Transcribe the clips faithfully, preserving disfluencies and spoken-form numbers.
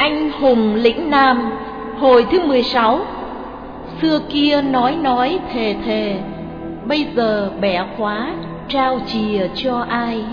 Anh hùng lĩnh Nam, hồi thứ mười sáu. Xưa kia nói nói thề thề, bây giờ bẻ khóa trao chìa cho ai?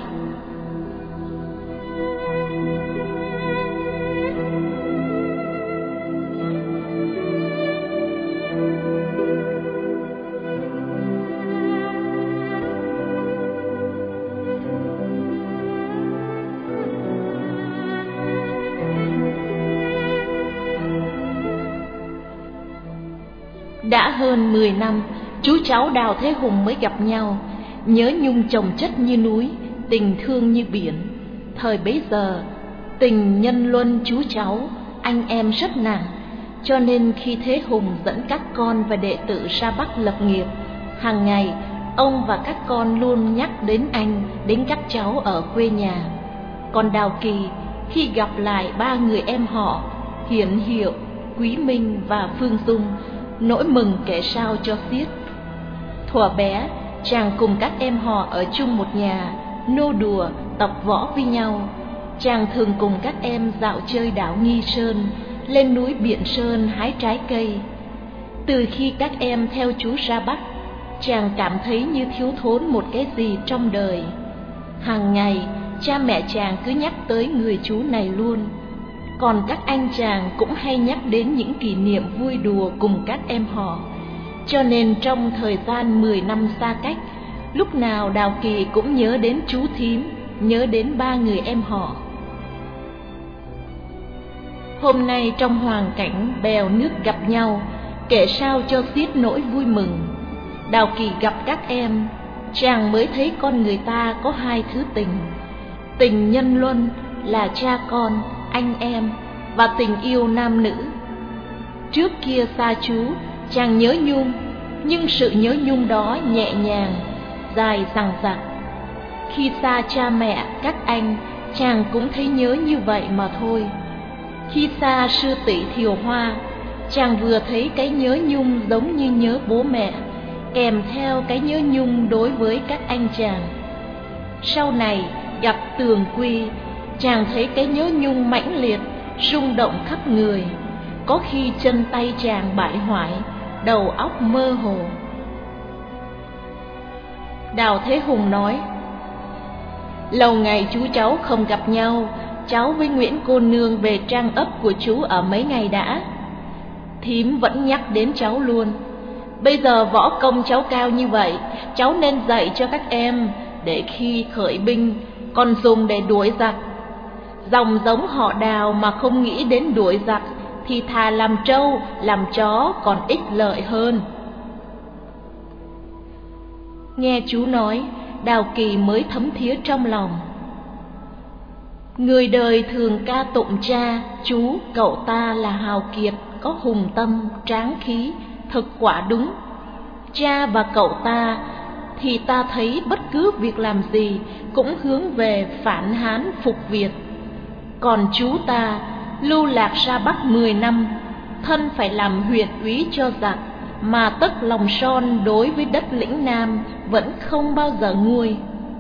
Đã hơn mười năm, chú cháu Đào Thế Hùng mới gặp nhau. Nhớ nhung chồng chất như núi, tình thương như biển. Thời bấy giờ, tình nhân luân chú cháu, anh em rất nặng. Cho nên khi Thế Hùng dẫn các con và đệ tử ra Bắc lập nghiệp, hàng ngày ông và các con luôn nhắc đến anh, đến các cháu ở quê nhà. Còn Đào Kỳ, khi gặp lại ba người em họ Hiển Hiệu, Quý Minh và Phương Dung, nỗi mừng kể sao cho xiết. Thuở bé, chàng cùng các em họ ở chung một nhà, nô đùa, tập võ với nhau. Chàng thường cùng các em dạo chơi đảo Nghi Sơn, lên núi Biện Sơn hái trái cây. Từ khi các em theo chú ra Bắc, chàng cảm thấy như thiếu thốn một cái gì trong đời. Hàng ngày, cha mẹ chàng cứ nhắc tới người chú này luôn. Còn các anh chàng cũng hay nhắc đến những kỷ niệm vui đùa cùng các em họ. Cho nên trong thời gian mười năm xa cách, lúc nào Đào Kỳ cũng nhớ đến chú thím, nhớ đến ba người em họ. Hôm nay trong hoàn cảnh bèo nước gặp nhau, kể sao cho xiết nỗi vui mừng. Đào Kỳ gặp các em, chàng mới thấy con người ta có hai thứ tình. Tình nhân luân là cha con, anh em, và tình yêu nam nữ. Trước kia xa chú, chàng nhớ nhung, nhưng sự nhớ nhung đó nhẹ nhàng, dài dằng dặc. Khi xa cha mẹ, các anh, chàng cũng thấy nhớ như vậy mà thôi. Khi xa sư tỷ Thiều Hoa, chàng vừa thấy cái nhớ nhung giống như nhớ bố mẹ, kèm theo cái nhớ nhung đối với các anh chàng. Sau này gặp Tường Quy, chàng thấy cái nhớ nhung mãnh liệt, rung động khắp người. Có khi chân tay chàng bại hoại, đầu óc mơ hồ. Đào Thế Hùng nói: lâu ngày chú cháu không gặp nhau, cháu với Nguyễn cô nương về trang ấp của chú ở mấy ngày đã. Thím vẫn nhắc đến cháu luôn. Bây giờ võ công cháu cao như vậy, cháu nên dạy cho các em, để khi khởi binh còn dùng để đuổi giặc. Dòng giống họ Đào mà không nghĩ đến đuổi giặc thì thà làm trâu, làm chó còn ích lợi hơn. Nghe chú nói, Đào Kỳ mới thấm thía trong lòng. Người đời thường ca tụng cha, chú, cậu ta là hào kiệt, có hùng tâm, tráng khí, thực quả đúng. Cha và cậu ta thì ta thấy bất cứ việc làm gì cũng hướng về phản Hán phục Việt. Còn chú ta lưu lạc ra Bắc mười năm, thân phải làm huyện úy cho giặc, mà tất lòng son đối với đất lĩnh Nam vẫn không bao giờ nguôi.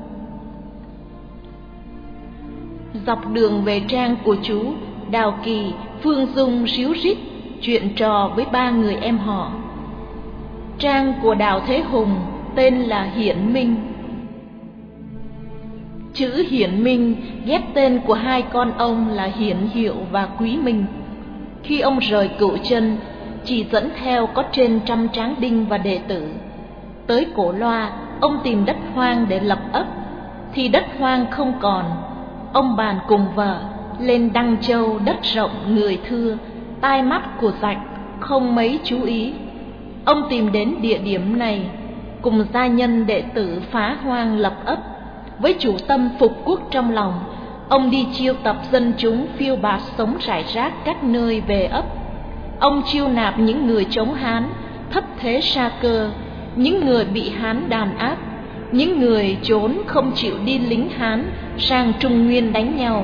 Dọc đường về trang của chú, Đào Kỳ, Phương Dung ríu rít chuyện trò với ba người em họ. Trang của Đào Thế Hùng tên là Hiển Minh. Chữ Hiển Minh ghép tên của hai con ông là Hiển Hiệu và Quý Minh. Khi ông rời Cửu Chân, chỉ dẫn theo có trên trăm tráng đinh và đệ tử. Tới Cổ Loa, ông tìm đất hoang để lập ấp, thì đất hoang không còn. Ông bàn cùng vợ lên Đăng Châu, đất rộng người thưa, tai mắt của giặc không mấy chú ý. Ông tìm đến địa điểm này, cùng gia nhân đệ tử phá hoang lập ấp. Với chủ tâm phục quốc trong lòng, ông đi chiêu tập dân chúng phiêu bạt sống rải rác các nơi về ấp. Ông chiêu nạp những người chống Hán, thất thế sa cơ, những người bị Hán đàn áp, những người trốn không chịu đi lính Hán sang Trung Nguyên đánh nhau.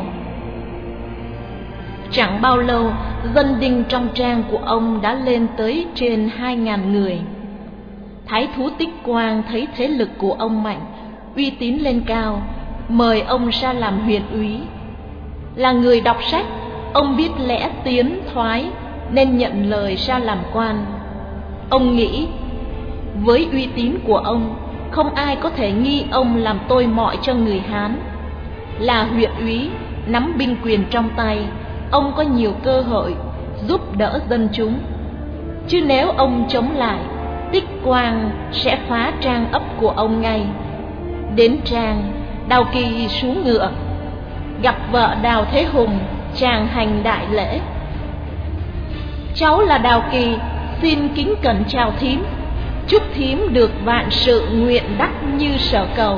Chẳng bao lâu, dân đinh trong trang của ông đã lên tới trên hai ngàn người. Thái thú Tích Quang thấy thế lực của ông mạnh, uy tín lên cao, mời ông ra làm huyện úy. Là người đọc sách, ông biết lẽ tiến thoái nên nhận lời ra làm quan. Ông nghĩ với uy tín của ông, không ai có thể nghi ông làm tôi mọi cho người Hán. Là huyện úy, nắm binh quyền trong tay, ông có nhiều cơ hội giúp đỡ dân chúng. Chứ nếu ông chống lại, Tích Quang sẽ phá trang ấp của ông ngay. Đến trang, Đào Kỳ xuống ngựa, gặp vợ Đào Thế Hùng, chàng hành đại lễ. Cháu là Đào Kỳ, xin kính cẩn chào thím, chúc thím được vạn sự nguyện đắc như sở cầu.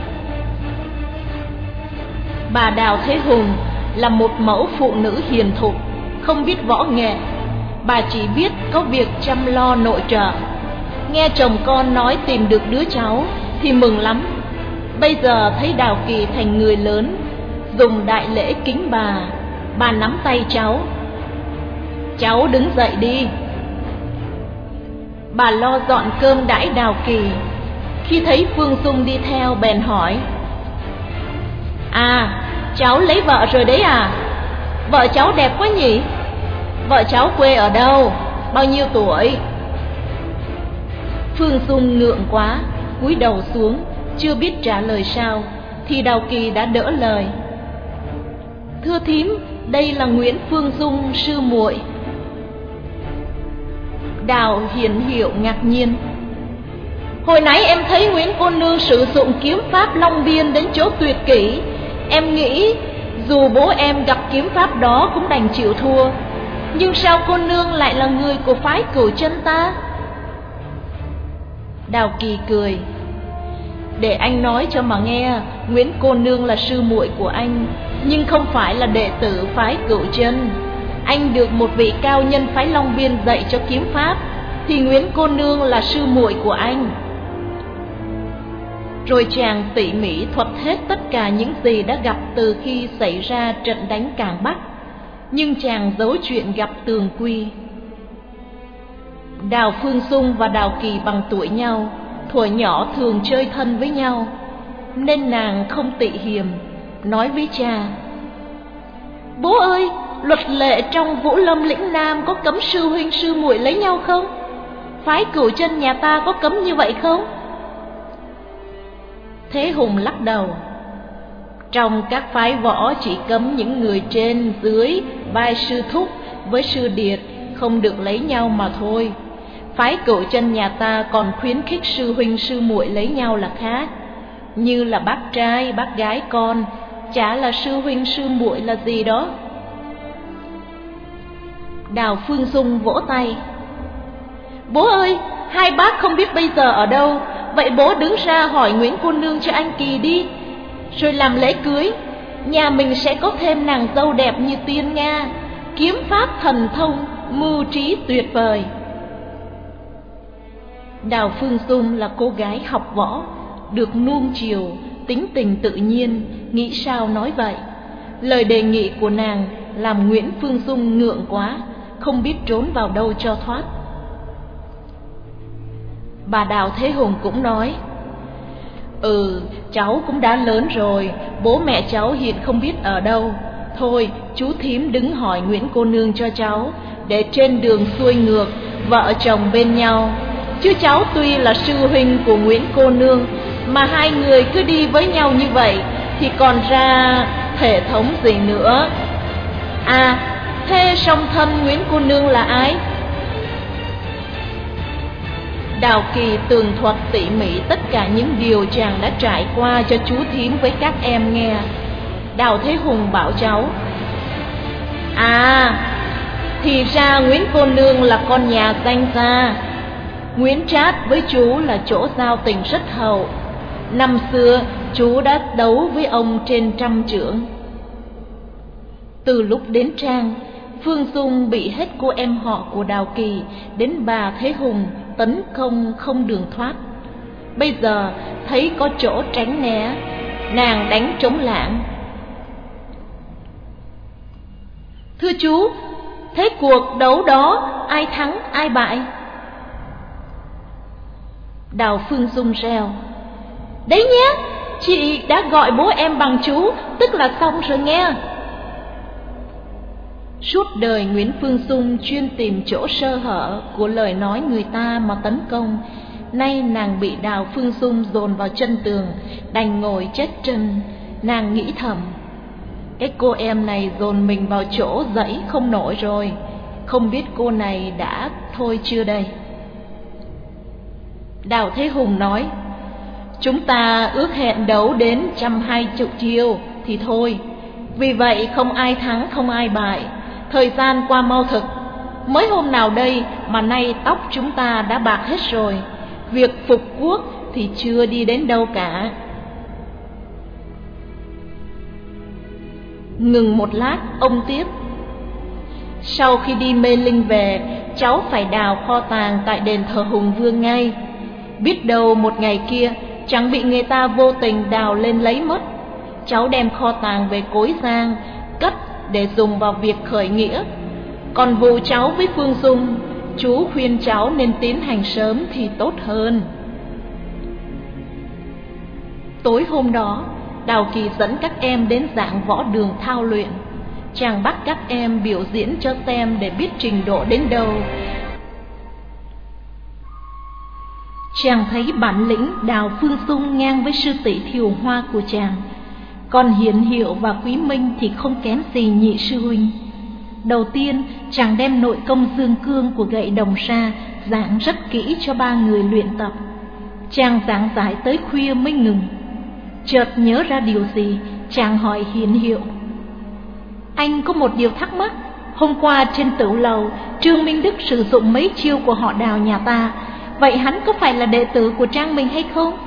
Bà Đào Thế Hùng là một mẫu phụ nữ hiền thục, không biết võ nghệ. Bà chỉ biết có việc chăm lo nội trợ. Nghe chồng con nói tìm được đứa cháu thì mừng lắm. Bây giờ thấy Đào Kỳ thành người lớn, dùng đại lễ kính bà. Bà nắm tay cháu. Cháu đứng dậy đi. Bà lo dọn cơm đãi Đào Kỳ. Khi thấy Phương Dung đi theo bèn hỏi: À, cháu lấy vợ rồi đấy à? Vợ cháu đẹp quá nhỉ? Vợ cháu quê ở đâu? Bao nhiêu tuổi? Phương Dung ngượng quá, cúi đầu xuống, chưa biết trả lời sao, thì Đào Kỳ đã đỡ lời: Thưa thím, đây là Nguyễn Phương Dung, sư muội. Đào Hiền Hiệu ngạc nhiên: Hồi nãy em thấy Nguyễn cô nương sử dụng kiếm pháp Long Biên đến chỗ tuyệt kỹ. Em nghĩ dù bố em gặp kiếm pháp đó cũng đành chịu thua. Nhưng sao cô nương lại là người của phái Cửu Chân ta? Đào Kỳ cười: Để anh nói cho mà nghe, Nguyễn cô nương là sư muội của anh, nhưng không phải là đệ tử phái Cửu Chân. Anh được một vị cao nhân phái Long Biên dạy cho kiếm pháp, thì Nguyễn cô nương là sư muội của anh. Rồi chàng tỉ mỉ thuật hết tất cả những gì đã gặp từ khi xảy ra trận đánh Cảng Bắc, nhưng chàng giấu chuyện gặp Tường Quy. Đào Phương Dung và Đào Kỳ bằng tuổi nhau, thuở nhỏ thường chơi thân với nhau, nên nàng không tị hiềm, nói với cha: Bố ơi, luật lệ trong Vũ Lâm lĩnh Nam có cấm sư huynh sư muội lấy nhau không? Phái Cửu Chân nhà ta có cấm như vậy không? Thế Hùng lắc đầu: Trong các phái võ chỉ cấm những người trên dưới vai sư thúc với sư điệt không được lấy nhau mà thôi. Phái Cửu Chân nhà ta còn khuyến khích sư huynh sư muội lấy nhau là khác, như là bác trai bác gái con, chả là sư huynh sư muội là gì đó. Đào Phương Dung vỗ tay: Bố ơi, hai bác không biết bây giờ ở đâu, vậy bố đứng ra hỏi Nguyễn cô nương cho anh Kỳ đi, rồi làm lễ cưới. Nhà mình sẽ có thêm nàng dâu đẹp như tiên Nga, kiếm pháp thần thông, mưu trí tuyệt vời. Đào Phương Dung là cô gái học võ, được nuông chiều, tính tình tự nhiên, nghĩ sao nói vậy. Lời đề nghị của nàng làm Nguyễn Phương Dung ngượng quá, không biết trốn vào đâu cho thoát. Bà Đào Thế Hùng cũng nói: Ừ, cháu cũng đã lớn rồi, bố mẹ cháu hiện không biết ở đâu. Thôi, chú thím đứng hỏi Nguyễn cô nương cho cháu, để trên đường xuôi ngược, vợ chồng bên nhau. Chứ cháu tuy là sư huynh của Nguyễn cô nương, mà hai người cứ đi với nhau như vậy thì còn ra thể thống gì nữa. À, thế song thân Nguyễn cô nương là ai? Đào Kỳ tường thuật tỉ mỉ tất cả những điều chàng đã trải qua cho chú thím với các em nghe. Đào Thế Hùng bảo cháu: À, thì ra Nguyễn cô nương là con nhà danh gia. Nguyễn Trát với chú là chỗ giao tình rất hậu. Năm xưa chú đã đấu với ông trên trăm chưởng. Từ lúc đến trang, Phương Dung bị hết cô em họ của Đào Kỳ đến bà Thế Hùng tấn công không đường thoát. Bây giờ thấy có chỗ tránh né, nàng đánh trống lảng: Thưa chú, thế cuộc đấu đó ai thắng ai bại? Đào Phương Dung reo: Đấy nhé, chị đã gọi bố em bằng chú, tức là xong rồi nghe. Suốt đời Nguyễn Phương Xung chuyên tìm chỗ sơ hở của lời nói người ta mà tấn công. Nay nàng bị Đào Phương Xung dồn vào chân tường, đành ngồi chết chân. Nàng nghĩ thầm, cái cô em này dồn mình vào chỗ dẫy không nổi rồi, không biết cô này đã thôi chưa đây. Đào Thế Hùng nói, chúng ta ước hẹn đấu đến trăm hai chục chiêu thì thôi, vì vậy không ai thắng không ai bại. Thời gian qua mau thực, mới hôm nào đây mà nay tóc chúng ta đã bạc hết rồi, việc phục quốc thì chưa đi đến đâu cả. Ngừng một lát, ông tiếp, sau khi đi Mê Linh về, cháu phải đào kho tàng tại đền thờ Hùng Vương ngay. Biết đâu một ngày kia chẳng bị người ta vô tình đào lên lấy mất. Cháu đem kho tàng về Cối Giang, cất để dùng vào việc khởi nghĩa. Còn vụ cháu với Phương Dung, chú khuyên cháu nên tiến hành sớm thì tốt hơn. Tối hôm đó, Đào Kỳ dẫn các em đến giảng võ đường thao luyện. Chàng bắt các em biểu diễn cho xem để biết trình độ đến đâu. Chàng thấy bản lĩnh Đào Phương Dung ngang với sư tỷ Thiều Hoa của chàng, còn Hiển Hiệu và Quý Minh thì không kém gì nhị sư huynh. Đầu tiên, chàng đem nội công dương cương của gậy đồng ra giảng rất kỹ cho ba người luyện tập. Chàng giảng giải tới khuya mới ngừng. Chợt nhớ ra điều gì, chàng hỏi Hiển Hiệu, anh có một điều thắc mắc. Hôm qua trên tửu lầu, Trương Minh Đức sử dụng mấy chiêu của họ Đào nhà ta, vậy hắn có phải là đệ tử của Trang mình hay không?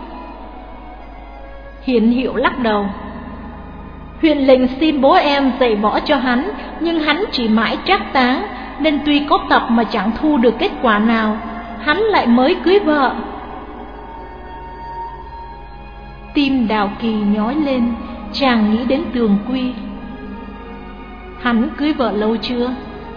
Hiển Hiệu lắc đầu, huyện lệnh xin bố em dạy võ cho hắn, nhưng hắn chỉ mãi trác táng, nên tuy có tập mà chẳng thu được kết quả nào. Hắn lại mới cưới vợ. Tim Đào Kỳ nhói lên, chàng nghĩ đến Tường Quy. Hắn cưới vợ lâu chưa?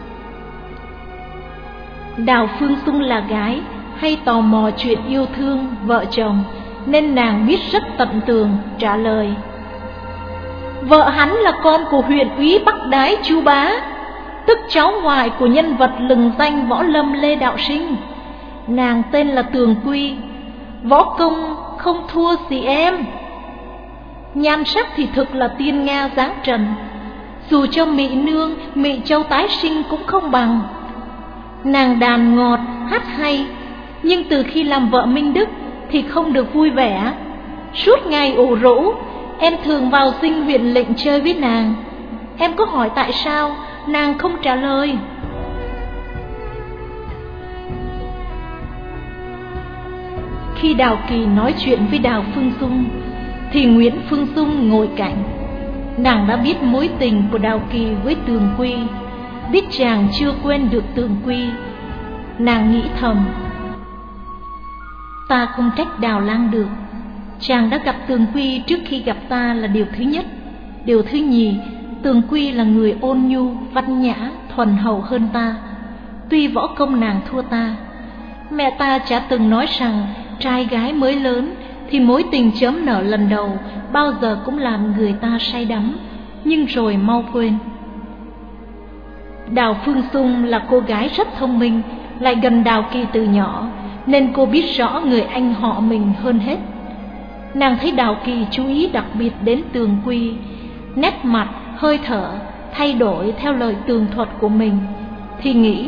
Đào Phương Dung là gái, hay tò mò chuyện yêu thương vợ chồng, nên nàng biết rất tận tường, trả lời, vợ hắn là con của huyện úy Bắc Đái Chu Bá, tức cháu ngoại của nhân vật lừng danh võ lâm Lê Đạo Sinh. Nàng tên là Tường Quy, võ công không thua gì em. Nhan sắc thì thực là tiên Nga dáng trần, dù cho Mỹ Nương, Mỹ Châu tái sinh cũng không bằng. Nàng đàn ngọt, hát hay, nhưng từ khi làm vợ Minh Đức thì không được vui vẻ. Suốt ngày ủ rũ, em thường vào dinh huyện lệnh chơi với nàng. Em có hỏi tại sao, nàng không trả lời. Khi Đào Kỳ nói chuyện với Đào Phương Dung, thì Nguyễn Phương Dung ngồi cạnh. Nàng đã biết mối tình của Đào Kỳ với Tường Quy, biết chàng chưa quên được Tường Quy. Nàng nghĩ thầm, ta không trách Đào Lang được. Chàng đã gặp Tường Quy trước khi gặp ta là điều thứ nhất. Điều thứ nhì, Tường Quy là người ôn nhu, văn nhã, thuần hậu hơn ta. Tuy võ công nàng thua ta, mẹ ta chả từng nói rằng trai gái mới lớn thì mối tình chớm nở lần đầu bao giờ cũng làm người ta say đắm, nhưng rồi mau quên. Đào Phương Dung là cô gái rất thông minh, lại gần Đào Kỳ từ nhỏ, nên cô biết rõ người anh họ mình hơn hết. Nàng thấy Đào Kỳ chú ý đặc biệt đến Tường Quy, nét mặt, hơi thở thay đổi theo lời tường thuật của mình, thì nghĩ,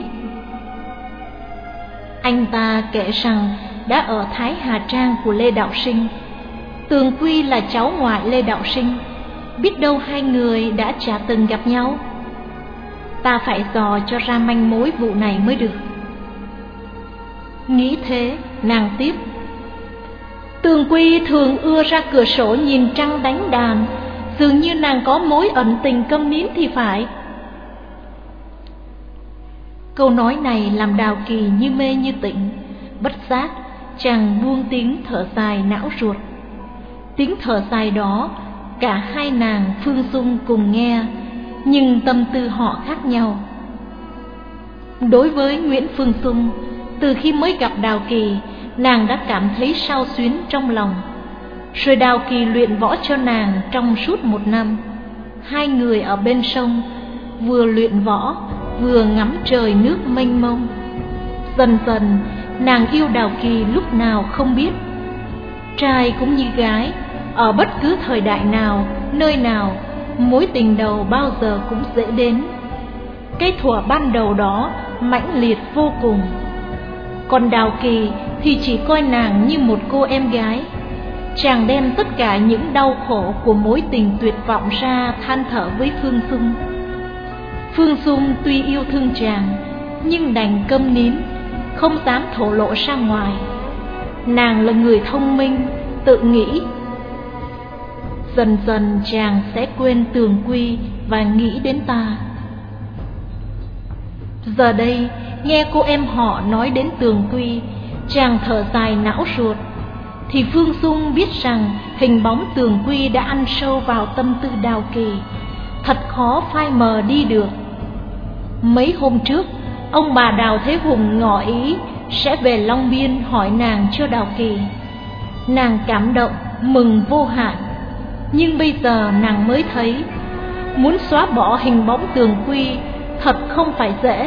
anh ta kể rằng đã ở Thái Hà Trang của Lê Đạo Sinh. Tường Quy là cháu ngoại Lê Đạo Sinh, biết đâu hai người đã chả từng gặp nhau. Ta phải dò cho ra manh mối vụ này mới được. Nghĩ thế, nàng tiếp, Tường Quy thường ưa ra cửa sổ nhìn trăng đánh đàn, dường như nàng có mối ẩn tình câm nín thì phải. Câu nói này làm Đào Kỳ như mê như tỉnh. Bất giác chàng buông tiếng thở dài não ruột. Tiếng thở dài đó cả hai nàng Phương Dung cùng nghe, nhưng tâm tư họ khác nhau. Đối với Nguyễn Phương Dung, từ khi mới gặp Đào Kỳ, nàng đã cảm thấy xao xuyến trong lòng. Rồi Đào Kỳ luyện võ cho nàng trong suốt một năm. Hai người ở bên sông, vừa luyện võ, vừa ngắm trời nước mênh mông. Dần dần, nàng yêu Đào Kỳ lúc nào không biết. Trai cũng như gái, ở bất cứ thời đại nào, nơi nào, mối tình đầu bao giờ cũng dễ đến. Cái thuở ban đầu đó mãnh liệt vô cùng. Còn Đào Kỳ thì chỉ coi nàng như một cô em gái. Chàng đem tất cả những đau khổ của mối tình tuyệt vọng ra than thở với Phương Dung. Phương Dung tuy yêu thương chàng, nhưng đành câm nín, không dám thổ lộ ra ngoài. Nàng là người thông minh, tự nghĩ dần dần chàng sẽ quên Tường Quy và nghĩ đến ta. Giờ đây nghe cô em họ nói đến Tường Quy, chàng thở dài não ruột. Thì Phương Dung biết rằng hình bóng Tường Quy đã ăn sâu vào tâm tư Đào Kỳ, thật khó phai mờ đi được. Mấy hôm trước, ông bà Đào Thế Hùng ngỏ ý sẽ về Long Biên hỏi nàng cho Đào Kỳ. Nàng cảm động, mừng vô hạn. Nhưng bây giờ nàng mới thấy, muốn xóa bỏ hình bóng Tường Quy thật không phải dễ.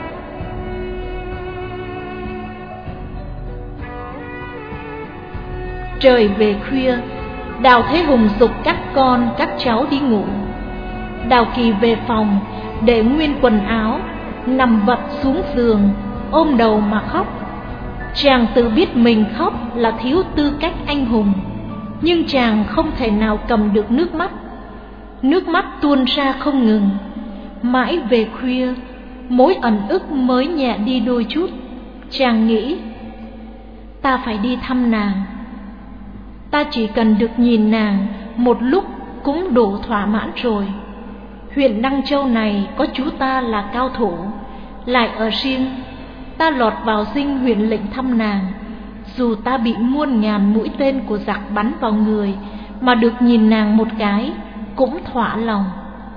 Trời về khuya, Đào Thế Hùng giục các con các cháu đi ngủ. Đào Kỳ về phòng, để nguyên quần áo, nằm vật xuống giường, ôm đầu mà khóc. Chàng tự biết mình khóc là thiếu tư cách anh hùng, nhưng chàng không thể nào cầm được nước mắt. Nước mắt tuôn ra không ngừng. Mãi về khuya, mối ẩn ức mới nhẹ đi đôi chút. Chàng nghĩ, ta phải đi thăm nàng. Ta chỉ cần được nhìn nàng một lúc cũng đủ thỏa mãn rồi. Huyện Đăng Châu này có chú ta là cao thủ, lại ở riêng. Ta lọt vào dinh huyện lệnh thăm nàng, dù ta bị muôn ngàn mũi tên của giặc bắn vào người, mà được nhìn nàng một cái cũng thỏa lòng.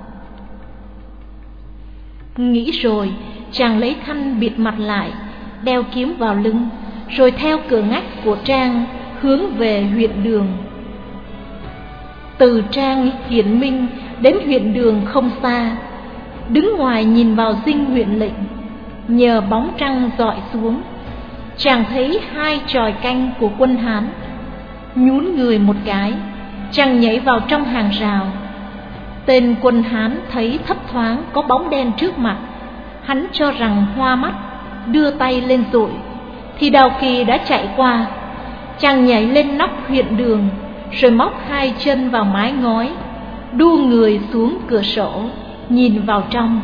Nghĩ rồi, chàng lấy khăn bịt mặt lại, đeo kiếm vào lưng, rồi theo cửa ngách của trang hướng về huyện Đường. Từ trang Hiển Minh đến huyện Đường không xa. Đứng ngoài nhìn vào dinh huyện lệnh, nhờ bóng trăng dọi xuống, chàng thấy hai chòi canh của quân Hán. Nhún người một cái, chàng nhảy vào trong hàng rào. Tên quân Hán thấy thấp thoáng có bóng đen trước mặt, hắn cho rằng hoa mắt, đưa tay lên dụi, thì Đào Kỳ đã chạy qua. Chàng nhảy lên nóc huyện Đường, rồi móc hai chân vào mái ngói, đu người xuống cửa sổ, nhìn vào trong.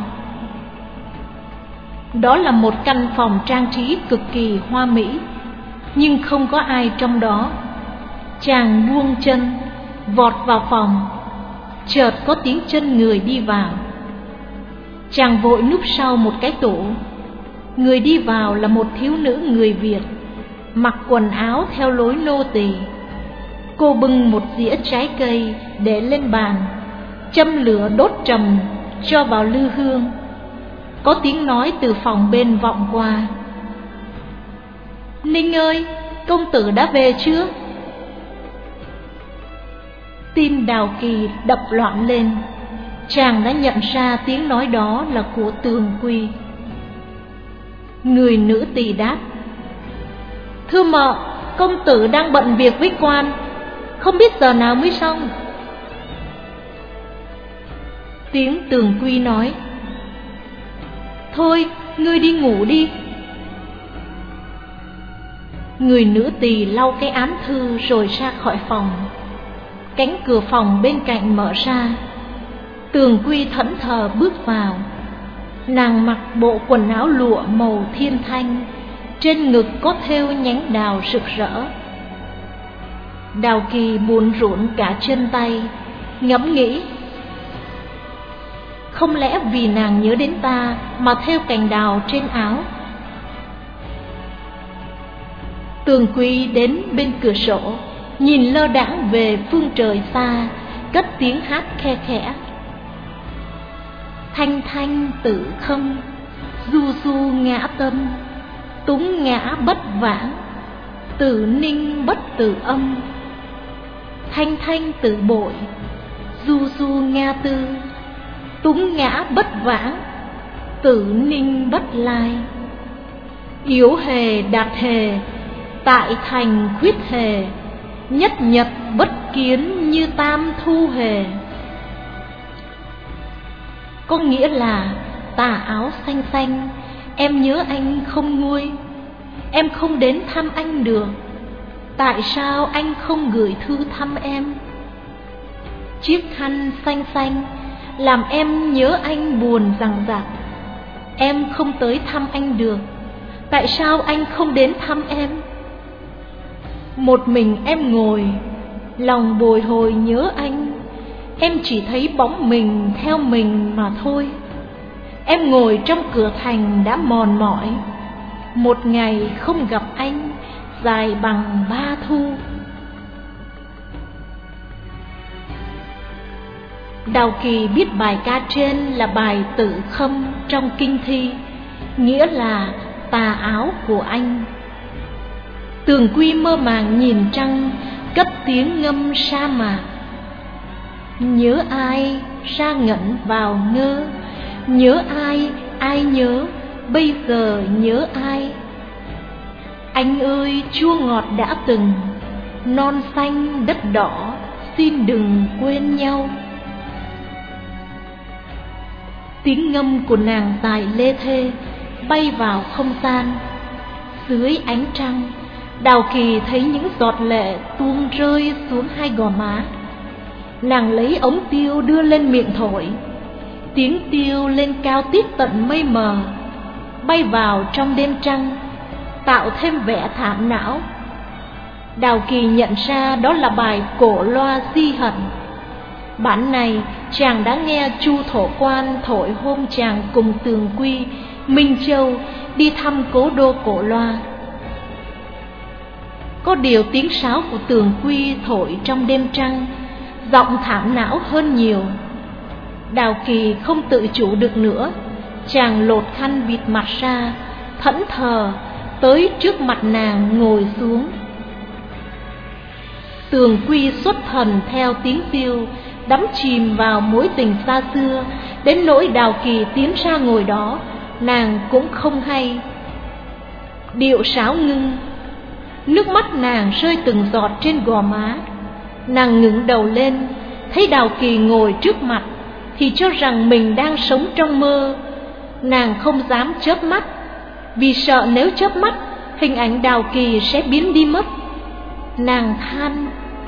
Đó là một căn phòng trang trí cực kỳ hoa mỹ, nhưng không có ai trong đó. Chàng buông chân, vọt vào phòng. Chợt có tiếng chân người đi vào. Chàng vội núp sau một cái tủ. Người đi vào là một thiếu nữ người Việt, mặc quần áo theo lối nô tỳ. Cô bưng một dĩa trái cây để lên bàn, châm lửa đốt trầm cho vào lư hương. Có tiếng nói từ phòng bên vọng qua: Ninh ơi, công tử đã về chưa? Tim Đào Kỳ đập loạn lên. Chàng đã nhận ra tiếng nói đó là của Tường Quy. Người nữ tỳ đáp: Thưa mợ, công tử đang bận việc với quan, không biết giờ nào mới xong. Tiếng Tường Quy nói: Thôi, ngươi đi ngủ đi. Người nữ tỳ lau cái án thư rồi ra khỏi phòng. Cánh cửa phòng bên cạnh mở ra. Tường Quy thẫn thờ bước vào. Nàng mặc bộ quần áo lụa màu thiên thanh, trên ngực có thêu nhánh đào rực rỡ. Đào Kỳ buồn rộn cả chân tay, ngẫm nghĩ, không lẽ vì nàng nhớ đến ta mà thêu cành đào trên áo? Tường Quy đến bên cửa sổ, nhìn lơ đãng về phương trời xa, cất tiếng hát khe khẽ: Thanh thanh tự khâm, du du ngã tâm, túng ngã bất vãng, tử ninh bất tử âm. Thanh thanh tự bội, du du nga tư, túng ngã bất vãng, tử ninh bất lai. Yếu hề đạt hề, tại thành khuyết hề, nhất nhật bất kiến như tam thu hề. Có nghĩa là tà áo xanh xanh, em nhớ anh không nguôi, em không đến thăm anh được. Tại sao anh không gửi thư thăm em? Chiếc khăn xanh xanh làm em nhớ anh buồn dằng dặc, em không tới thăm anh được. Tại sao anh không đến thăm em? Một mình em ngồi, lòng bồi hồi nhớ anh, em chỉ thấy bóng mình theo mình mà thôi. Em ngồi trong cửa thành đã mòn mỏi, một ngày không gặp anh dài bằng ba thu. Đào Kỳ biết bài ca trên là bài tự khâm trong kinh thi, nghĩa là tà áo của anh. Tường Quy mơ màng nhìn trăng, cất tiếng ngâm sa mạc. Nhớ ai ra ngẩn vào ngơ, nhớ ai ai nhớ, bây giờ nhớ ai. Anh ơi chua ngọt đã từng, non xanh đất đỏ, xin đừng quên nhau. Tiếng ngâm của nàng dài lê thê bay vào không gian. Dưới ánh trăng, Đào Kỳ thấy những giọt lệ tuôn rơi xuống hai gò má. Nàng lấy ống tiêu đưa lên miệng thổi, tiếng tiêu lên cao tít tận mây mờ, bay vào trong đêm trăng, tạo thêm vẻ thảm não. Đào Kỳ nhận ra đó là bài Cổ Loa Di Hận. Bản này chàng đã nghe Chu Thổ Quan thổi hôm chàng cùng Tường Quy, Minh Châu đi thăm cố đô Cổ Loa. Có điều tiếng sáo của Tường Quy thổi trong đêm trăng, giọng thảm não hơn nhiều. Đào Kỳ không tự chủ được nữa, chàng lột khăn bịt mặt ra, thẫn thờ tới trước mặt nàng ngồi xuống. Tường Quy xuất thần theo tiếng tiêu, đắm chìm vào mối tình xa xưa, đến nỗi Đào Kỳ tiến ra ngồi đó, nàng cũng không hay. Điệu sáo ngưng, nước mắt nàng rơi từng giọt trên gò má. Nàng ngẩng đầu lên, thấy Đào Kỳ ngồi trước mặt thì cho rằng mình đang sống trong mơ. Nàng không dám chớp mắt, vì sợ nếu chớp mắt, hình ảnh Đào Kỳ sẽ biến đi mất. Nàng than: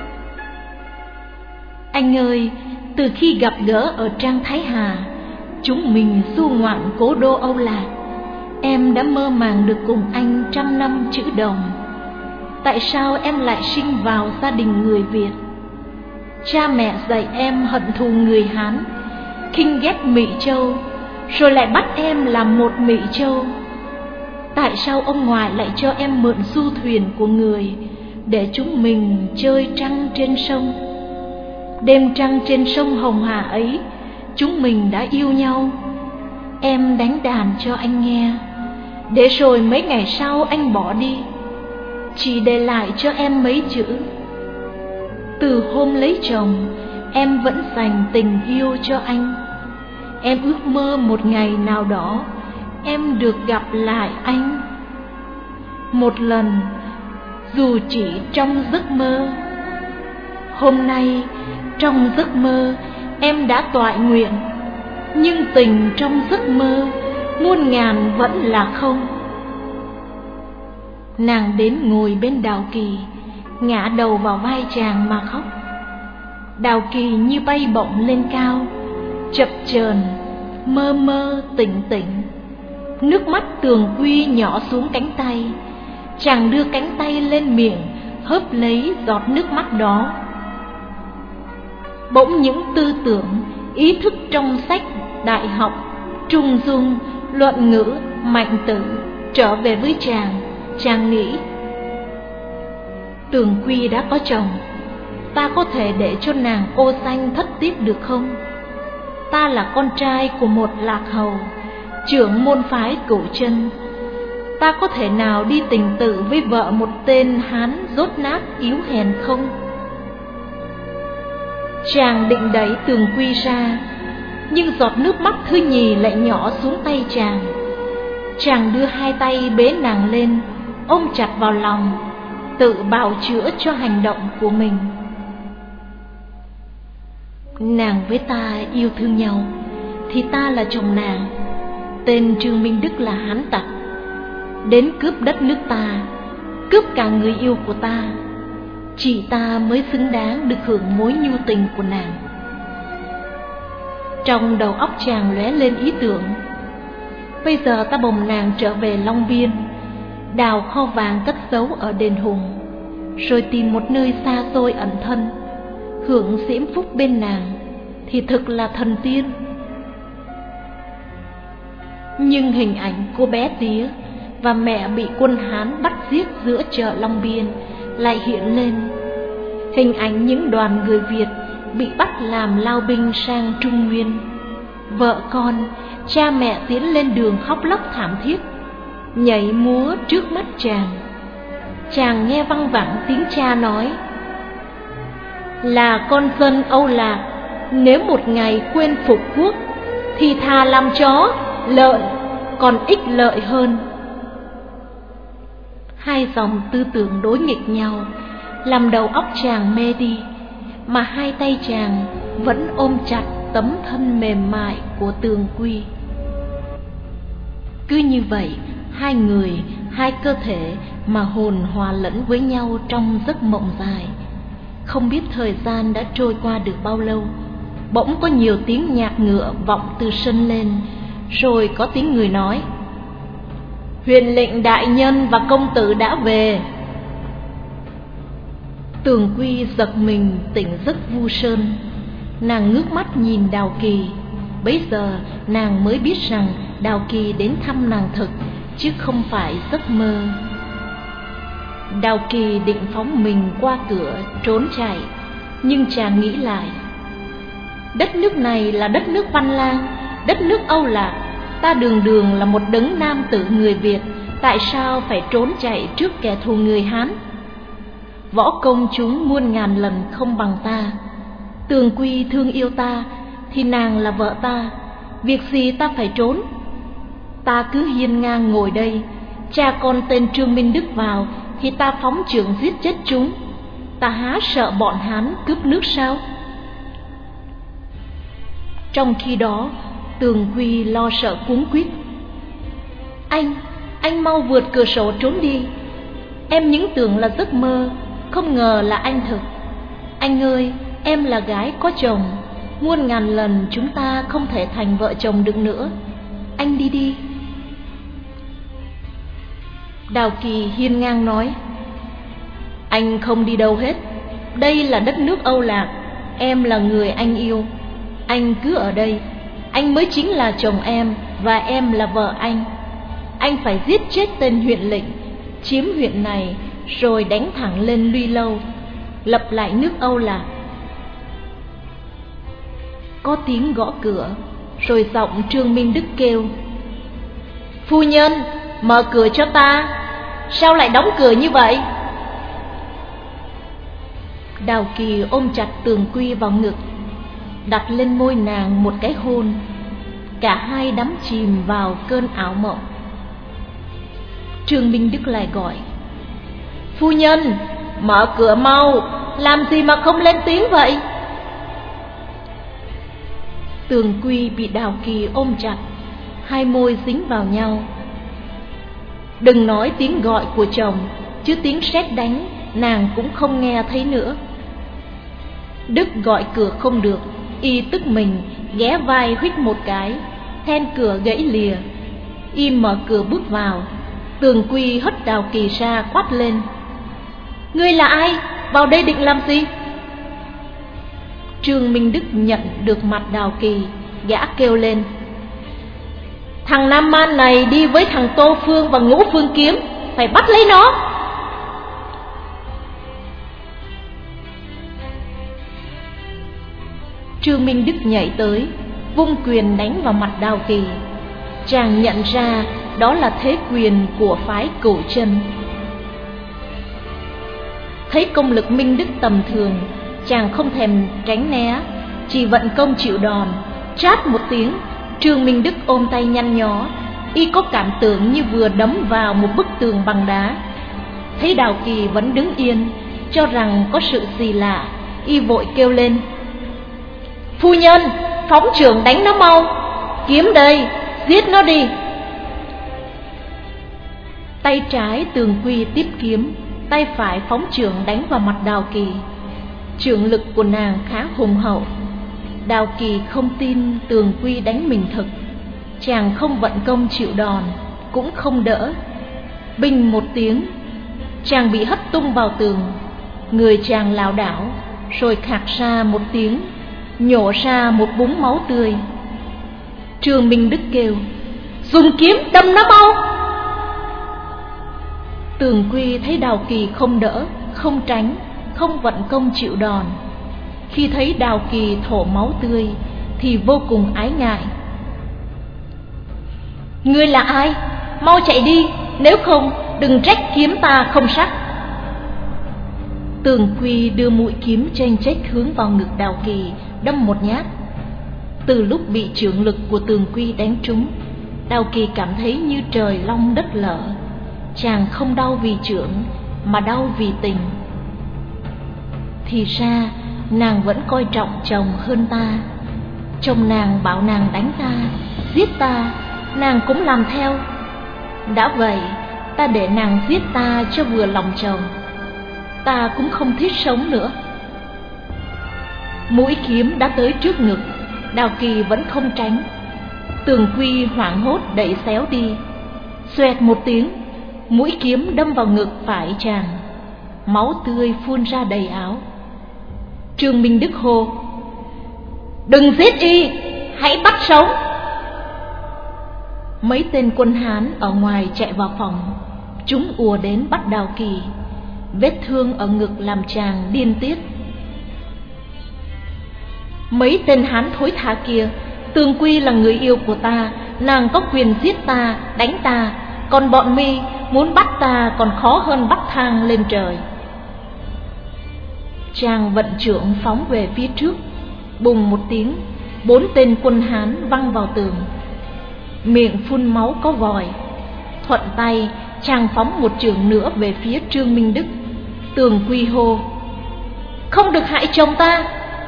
anh ơi, từ khi gặp gỡ ở Trang Thái Hà, chúng mình du ngoạn cố đô Âu Lạc, em đã mơ màng được cùng anh trăm năm chữ đồng. Tại sao em lại sinh vào gia đình người Việt? Cha mẹ dạy em hận thù người Hán, khinh ghét Mỹ Châu, rồi lại bắt em làm một Mỹ Châu. Tại sao ông ngoại lại cho em mượn du thuyền của người để chúng mình chơi trăng trên sông? Đêm trăng trên sông Hồng Hà ấy, chúng mình đã yêu nhau. Em đánh đàn cho anh nghe, để rồi mấy ngày sau anh bỏ đi, chỉ để lại cho em mấy chữ: từ hôm lấy chồng, em vẫn dành tình yêu cho anh. Em ước mơ một ngày nào đó em được gặp lại anh. Một lần, dù chỉ trong giấc mơ. Hôm nay trong giấc mơ em đã toại nguyện, nhưng tình trong giấc mơ muôn ngàn vẫn là không. Nàng đến ngồi bên Đào Kỳ, ngã đầu vào vai chàng mà khóc. Đào Kỳ như bay bổng lên cao, chập chờn, mơ mơ tỉnh tỉnh. Nước mắt Tường Quy nhỏ xuống cánh tay, chàng đưa cánh tay lên miệng hớp lấy giọt nước mắt đó. Bỗng những tư tưởng, ý thức trong sách đại học, trung dung, luận ngữ, mạnh tử trở về với chàng. Chàng nghĩ: Tường Quy đã có chồng, ta có thể để cho nàng ô sanh thất tiếc được không? Ta là con trai của một lạc hầu, trưởng môn phái Cửu Chân. Ta có thể nào đi tình tự với vợ một tên Hán dốt nát yếu hèn không? Chàng định đẩy Tường Quy ra, nhưng giọt nước mắt thứ nhì lại nhỏ xuống tay chàng. Chàng đưa hai tay bế nàng lên, ôm chặt vào lòng, tự bào chữa cho hành động của mình. Nàng với ta yêu thương nhau, thì ta là chồng nàng. Tên Trương Minh Đức là hán tặc, đến cướp đất nước ta, cướp cả người yêu của ta. Chỉ ta mới xứng đáng được hưởng mối nhu tình của nàng. Trong đầu óc chàng lóe lên ý tưởng, bây giờ ta bồng nàng trở về Long Biên, đào kho vàng cất giấu ở đền Hùng, rồi tìm một nơi xa xôi ẩn thân, hưởng diễm phúc bên nàng, thì thực là thần tiên. Nhưng hình ảnh cô bé tía và mẹ bị quân Hán bắt giết giữa chợ Long Biên lại hiện lên. Hình ảnh những đoàn người Việt bị bắt làm lao binh sang Trung Nguyên, vợ con, cha mẹ tiến lên đường khóc lóc thảm thiết, nhảy múa trước mắt chàng. Chàng nghe văng vẳng tiếng cha nói: là con dân Âu Lạc, nếu một ngày quên phục quốc, thì thà làm chó, lợn còn ích lợi hơn. Hai dòng tư tưởng đối nghịch nhau, làm đầu óc chàng mê đi, mà hai tay chàng vẫn ôm chặt tấm thân mềm mại của Tường Quy. Cứ như vậy, hai người, hai cơ thể mà hồn hòa lẫn với nhau trong giấc mộng dài. Không biết thời gian đã trôi qua được bao lâu, bỗng có nhiều tiếng nhạc ngựa vọng từ sân lên, rồi có tiếng người nói: Huyền lệnh đại nhân và công tử đã về. Tường Quy giật mình tỉnh giấc vu sơn. Nàng ngước mắt nhìn Đào Kỳ. Bấy giờ nàng mới biết rằng Đào Kỳ đến thăm nàng thực, chứ không phải giấc mơ. Đào Kỳ định phóng mình qua cửa trốn chạy, nhưng chàng nghĩ lại: đất nước này là đất nước Văn Lang, đất nước Âu Lạc. Ta đường đường là một đấng nam tử người Việt, tại sao phải trốn chạy trước kẻ thù người Hán? Võ công chúng muôn ngàn lần không bằng ta. Tường Quy thương yêu ta, thì nàng là vợ ta, việc gì ta phải trốn? Ta cứ hiên ngang ngồi đây, cha con tên Trương Minh Đức vào, thì ta phóng chưởng giết chết chúng. Ta há sợ bọn Hán cướp nước sao? Trong khi đó, Tường Quy lo sợ cuống quýt: Anh, anh mau vượt cửa sổ trốn đi. Em những tưởng là giấc mơ, không ngờ là anh thực. Anh ơi, em là gái có chồng, muôn ngàn lần chúng ta không thể thành vợ chồng được nữa. Anh đi đi. Đào Kỳ hiên ngang nói: Anh không đi đâu hết. Đây là đất nước Âu Lạc, em là người anh yêu. Anh cứ ở đây, anh mới chính là chồng em, và em là vợ anh. Anh phải giết chết tên huyện lệnh, chiếm huyện này, rồi đánh thẳng lên Luy Lâu, lập lại nước Âu Lạc. Có tiếng gõ cửa, rồi giọng Trương Minh Đức kêu: Phu nhân, mở cửa cho ta. Sao lại đóng cửa như vậy? Đào Kỳ ôm chặt Tường Quy vào ngực, đặt lên môi nàng một cái hôn. Cả hai đắm chìm vào cơn ảo mộng. Trương Minh Đức lại gọi: Phu nhân, mở cửa mau, làm gì mà không lên tiếng vậy? Tường Quy bị Đào Kỳ ôm chặt, hai môi dính vào nhau. Đừng nói tiếng gọi của chồng, chứ tiếng sét đánh nàng cũng không nghe thấy nữa. Đức gọi cửa không được, y tức mình ghé vai huých một cái, then cửa gãy lìa. Y mở cửa bước vào. Tường Quy hất Đào Kỳ ra quát lên: Ngươi là ai? Vào đây định làm gì? Trương Minh Đức nhận được mặt Đào Kỳ, gã kêu lên: Thằng Nam Man này đi với thằng Tô Phương và Ngũ Phương Kiếm, phải bắt lấy nó. Trương Minh Đức nhảy tới, vung quyền đánh vào mặt Đào Kỳ. Chàng nhận ra đó là thế quyền của phái Cửu Chân. Thấy công lực Minh Đức tầm thường, chàng không thèm tránh né, chỉ vận công chịu đòn, Chát một tiếng, Trương Minh Đức ôm tay nhăn nhó, y có cảm tưởng như vừa đấm vào một bức tường bằng đá. Thấy Đào Kỳ vẫn đứng yên, cho rằng có sự gì lạ, y vội kêu lên: Phu nhân, phóng trưởng đánh nó mau, kiếm đây, giết nó đi. Tay trái Tường Quy tiếp kiếm, tay phải phóng trưởng đánh vào mặt Đào Kỳ. Chưởng lực của nàng khá hùng hậu. Đào Kỳ không tin Tường Quy đánh mình thực, chàng không vận công chịu đòn, cũng không đỡ. Binh một tiếng, chàng bị hất tung vào tường. Người chàng lảo đảo, rồi khạc ra một tiếng, nhổ ra một búng máu tươi. Trương Minh Đức kêu: Dùng kiếm đâm nó mau. Tường Quy thấy Đào Kỳ không đỡ, không tránh, không vận công chịu đòn. Khi thấy Đào Kỳ thổ máu tươi thì vô cùng ái ngại. Ngươi là ai? Mau chạy đi, nếu không đừng trách kiếm ta không sắc. Tường Quy đưa mũi kiếm chênh chếch hướng vào ngực Đào Kỳ, đâm một nhát. Từ lúc bị chưởng lực của Tường Quy đánh trúng, Đào Kỳ cảm thấy như trời long đất lở. Chàng không đau vì chưởng, mà đau vì tình. Thì ra nàng vẫn coi trọng chồng hơn ta. Chồng nàng bảo nàng đánh ta, giết ta, nàng cũng làm theo. Đã vậy, ta để nàng giết ta cho vừa lòng chồng. Ta cũng không thiết sống nữa. Mũi kiếm đã tới trước ngực, Đào Kỳ vẫn không tránh. Tường Quy hoảng hốt đẩy xéo đi. Xoẹt một tiếng, mũi kiếm đâm vào ngực phải chàng. Máu tươi phun ra đầy áo. Trương Minh Đức hô: Đừng giết y, hãy bắt sống. Mấy tên quân Hán ở ngoài chạy vào phòng. Chúng ùa đến bắt Đào Kỳ. Vết thương ở ngực làm chàng điên tiết. Mấy tên Hán thối tha kia, Tường Quy là người yêu của ta, nàng có quyền giết ta, đánh ta, còn bọn mi muốn bắt ta còn khó hơn bắt thang lên trời. Chàng vận chưởng phóng về phía trước. Bùng một tiếng, bốn tên quân Hán văng vào tường, miệng phun máu có vòi. Thuận tay chàng phóng một chưởng nữa về phía Trương Minh Đức. Tường Quy hô: Không được hại chồng ta.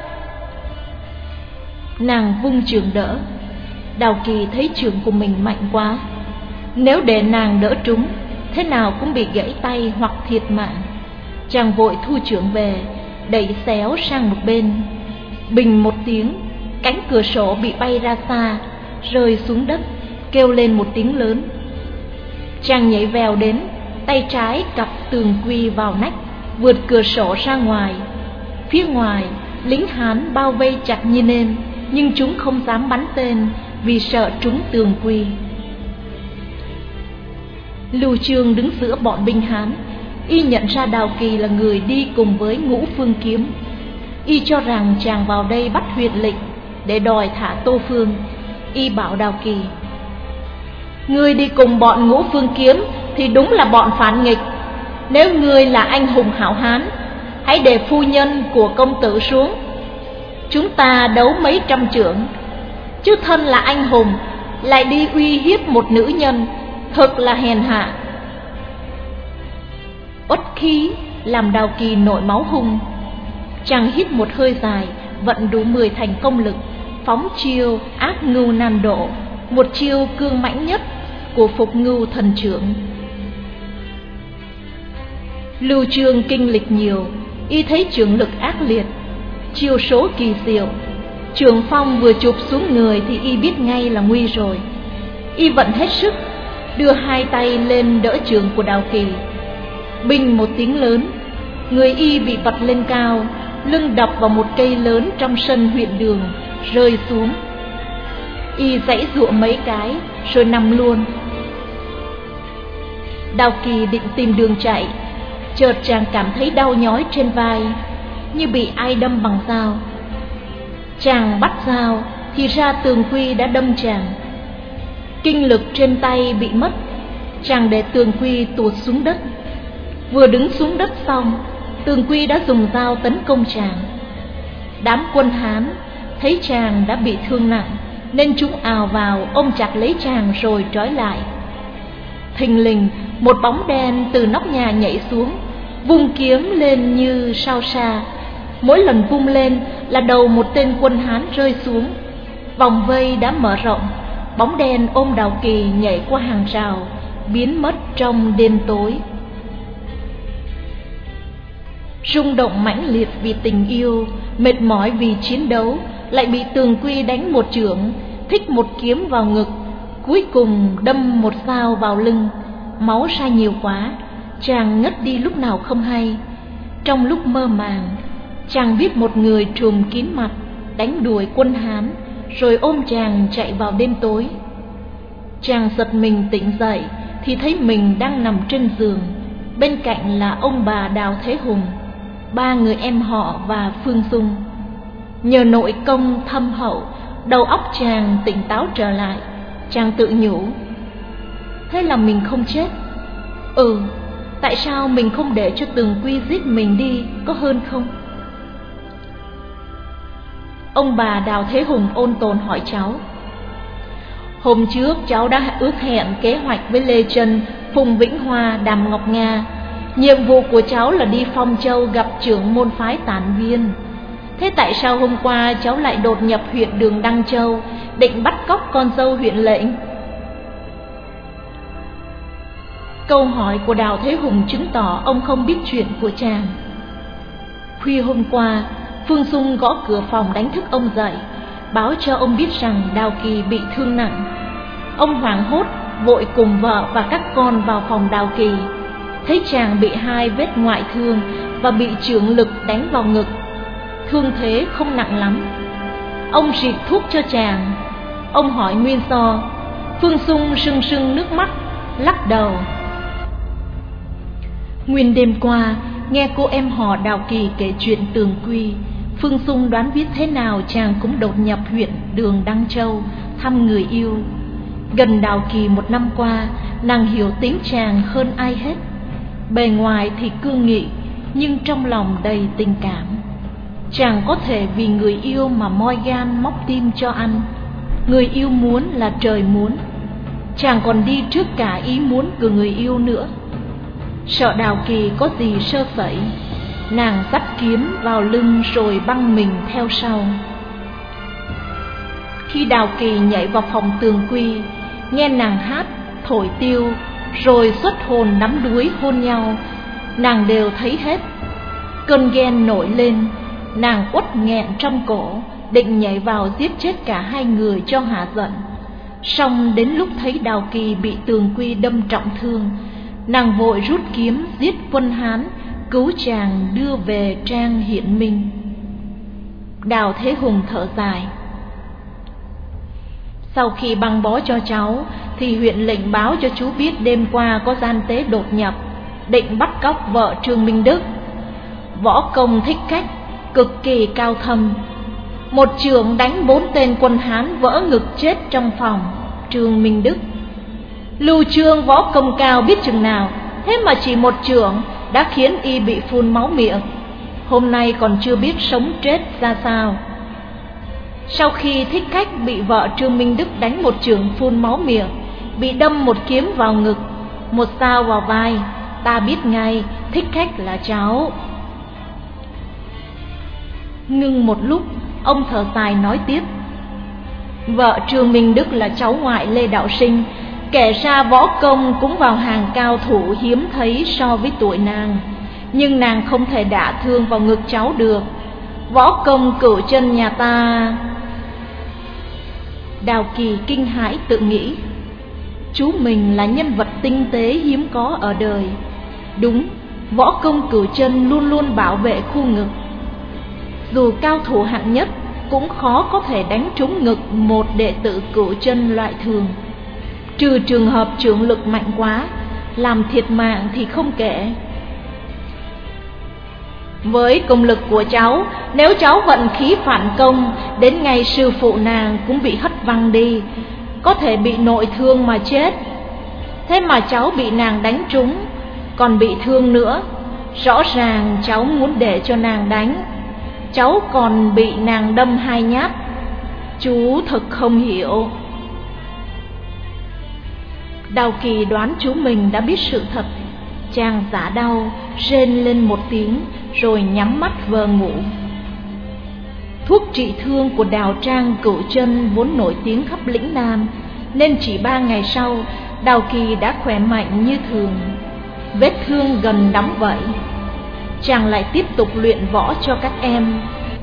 Nàng vung chưởng đỡ. Đào Kỳ thấy chưởng của mình mạnh quá, nếu để nàng đỡ trúng, thế nào cũng bị gãy tay hoặc thiệt mạng. Chàng vội thu chưởng về, đẩy xéo sang một bên. Bình một tiếng, cánh cửa sổ bị bay ra xa, rơi xuống đất, kêu lên một tiếng lớn. Chàng nhảy vèo đến, tay trái cặp Tường Quy vào nách, vượt cửa sổ ra ngoài. Phía ngoài, lính Hán bao vây chặt như nêm, nhưng chúng không dám bắn tên vì sợ trúng Tường Quy. Lưu Chương đứng giữa bọn binh Hán. Y nhận ra Đào Kỳ là người đi cùng với Ngũ Phương Kiếm. Y cho rằng chàng vào đây bắt huyện lệnh để đòi thả Tô Phương. Y bảo Đào Kỳ: Ngươi đi cùng bọn Ngũ Phương Kiếm thì đúng là bọn phản nghịch. Nếu ngươi là anh hùng hảo hán, hãy để phu nhân của công tử xuống. Chúng ta đấu mấy trăm chưởng, chứ thân là anh hùng lại đi uy hiếp một nữ nhân, thật là hèn hạ. Uất khí làm Đào Kỳ nổi máu hung. Chàng hít một hơi dài, vận đủ mười thành công lực, phóng chiêu Ác Ngưu Nan Độ, một chiêu cương mãnh nhất của Phục Ngưu Thần Trưởng. Lưu Chương kinh lịch nhiều, y thấy chưởng lực ác liệt, chiêu số kỳ diệu. Trường phong vừa chụp xuống người thì y biết ngay là nguy rồi. Y vận hết sức, đưa hai tay lên đỡ chưởng của Đào Kỳ. Binh một tiếng lớn, người y bị bật lên cao, lưng đập vào một cây lớn trong sân huyện đường, rơi xuống. Y giãy giụa mấy cái rồi nằm luôn. Đào Kỳ định tìm đường chạy, chợt chàng cảm thấy đau nhói trên vai, như bị ai đâm bằng dao. Chàng bắt dao thì ra Tường Quy đã đâm chàng. Kinh lực trên tay bị mất, chàng để Tường Quy tuột xuống đất. Vừa đứng xuống đất xong, Tường Quy đã dùng dao tấn công chàng. Đám quân Hán thấy chàng đã bị thương nặng, nên chúng ào vào ôm chặt lấy chàng rồi trói lại. Thình lình một bóng đen từ nóc nhà nhảy xuống, vung kiếm lên như sao xa. Mỗi lần vung lên là đầu một tên quân Hán rơi xuống. Vòng vây đã mở rộng, bóng đen ôm Đào Kỳ nhảy qua hàng rào, biến mất trong đêm tối. Rung động mãnh liệt vì tình yêu, mệt mỏi vì chiến đấu, lại bị Tường Quy đánh một chưởng, thích một kiếm vào ngực, cuối cùng đâm một dao vào lưng. Máu ra nhiều quá, chàng ngất đi lúc nào không hay. Trong lúc mơ màng, chàng biết một người trùm kín mặt đánh đuổi quân Hán, rồi ôm chàng chạy vào đêm tối. Chàng giật mình tỉnh dậy thì thấy mình đang nằm trên giường, bên cạnh là ông bà Đào Thế Hùng, ba người em họ và Phương Dung. Nhờ nội công thâm hậu, đầu óc chàng tỉnh táo trở lại. Chàng tự nhủ, thế là mình không chết. Ừ, tại sao mình không để cho Tường Quy giết mình đi, có hơn không? Ông bà Đào Thế Hùng ôn tồn hỏi cháu. Hôm trước cháu đã ước hẹn kế hoạch với Lê Trân, Phùng Vĩnh Hoa, Đàm Ngọc Nga. Nhiệm vụ của cháu là đi Phong Châu gặp trưởng môn phái Tản Viên. Thế tại sao hôm qua cháu lại đột nhập huyện Đường Đăng Châu, định bắt cóc con dâu huyện lệnh? Câu hỏi của Đào Thế Hùng chứng tỏ ông không biết chuyện của chàng. Khuya hôm qua, Phương Dung gõ cửa phòng đánh thức ông dậy, báo cho ông biết rằng Đào Kỳ bị thương nặng. Ông hoảng hốt vội cùng vợ và các con vào phòng Đào Kỳ, thấy chàng bị hai vết ngoại thương và bị chưởng lực đánh vào ngực. Thương thế không nặng lắm. Ông rịt thuốc cho chàng. Ông hỏi nguyên do. Phương Dung rưng rưng nước mắt, lắc đầu. Nguyên đêm qua, nghe cô em họ Đào Kỳ kể chuyện Tường Quy, Phương Dung đoán biết thế nào chàng cũng đột nhập huyện Đường Đăng Châu thăm người yêu. Gần Đào Kỳ một năm qua, nàng hiểu tính chàng hơn ai hết. Bề ngoài thì cương nghị, nhưng trong lòng đầy tình cảm. Chàng có thể vì người yêu mà moi gan móc tim cho ăn. Người yêu muốn là trời muốn. Chàng còn đi trước cả ý muốn của người yêu nữa. Sợ Đào Kỳ có gì sơ sẩy, nàng dắt kiếm vào lưng rồi băng mình theo sau. Khi Đào Kỳ nhảy vào phòng Tường Quy, nghe nàng hát, thổi tiêu, rồi xuất hồn nắm đuối hôn nhau, nàng đều thấy hết. Cơn ghen nổi lên, nàng uất nghẹn trong cổ, định nhảy vào giết chết cả hai người cho hả giận. Song đến lúc thấy Đào Kỳ bị Tường Quy đâm trọng thương, nàng vội rút kiếm giết quân Hán, cứu chàng đưa về trang Hiển Minh. Đào Thế Hùng thở dài. Sau khi băng bó cho cháu thì huyện lệnh báo cho chú biết đêm qua có gian tế đột nhập, định bắt cóc vợ Trương Minh Đức. Võ công thích cách, cực kỳ cao thâm. Một chưởng đánh bốn tên quân Hán vỡ ngực chết trong phòng Trương Minh Đức. Lưu Trương võ công cao biết chừng nào, thế mà chỉ một chưởng đã khiến y bị phun máu miệng. Hôm nay còn chưa biết sống chết ra sao. Sau khi Thích Cách bị vợ Trương Minh Đức đánh một chưởng phun máu miệng, bị đâm một kiếm vào ngực, một dao vào vai, ta biết ngay Thích Cách là cháu. Ngưng một lúc, ông thở dài nói tiếp. Vợ Trương Minh Đức là cháu ngoại Lê Đạo Sinh, kể ra võ công cũng vào hàng cao thủ hiếm thấy so với tuổi nàng, nhưng nàng không thể đả thương vào ngực cháu được. Võ công Cửu Chân nhà ta. Đào Kỳ kinh hãi tự nghĩ, chú mình là nhân vật tinh tế hiếm có ở đời. Đúng, võ công Cửu Chân luôn luôn bảo vệ khu ngực. Dù cao thủ hạng nhất cũng khó có thể đánh trúng ngực một đệ tử Cửu Chân loại thường, trừ trường hợp trưởng lực mạnh quá, làm thiệt mạng thì không kể. Với công lực của cháu, nếu cháu vận khí phản công, đến ngày sư phụ nàng cũng bị hất văng đi, có thể bị nội thương mà chết. Thế mà cháu bị nàng đánh trúng, còn bị thương nữa. Rõ ràng cháu muốn để cho nàng đánh, cháu còn bị nàng đâm hai nhát. Chú thật không hiểu. Đào Kỳ đoán chú mình đã biết sự thật. Chàng giả đau, rên lên một tiếng, rồi nhắm mắt vờ ngủ. Thuốc trị thương của Đào Trang Cửu Chân vốn nổi tiếng khắp lĩnh Nam, nên chỉ ba ngày sau, Đào Kỳ đã khỏe mạnh như thường. Vết thương gần đóng vảy. Chàng lại tiếp tục luyện võ cho các em.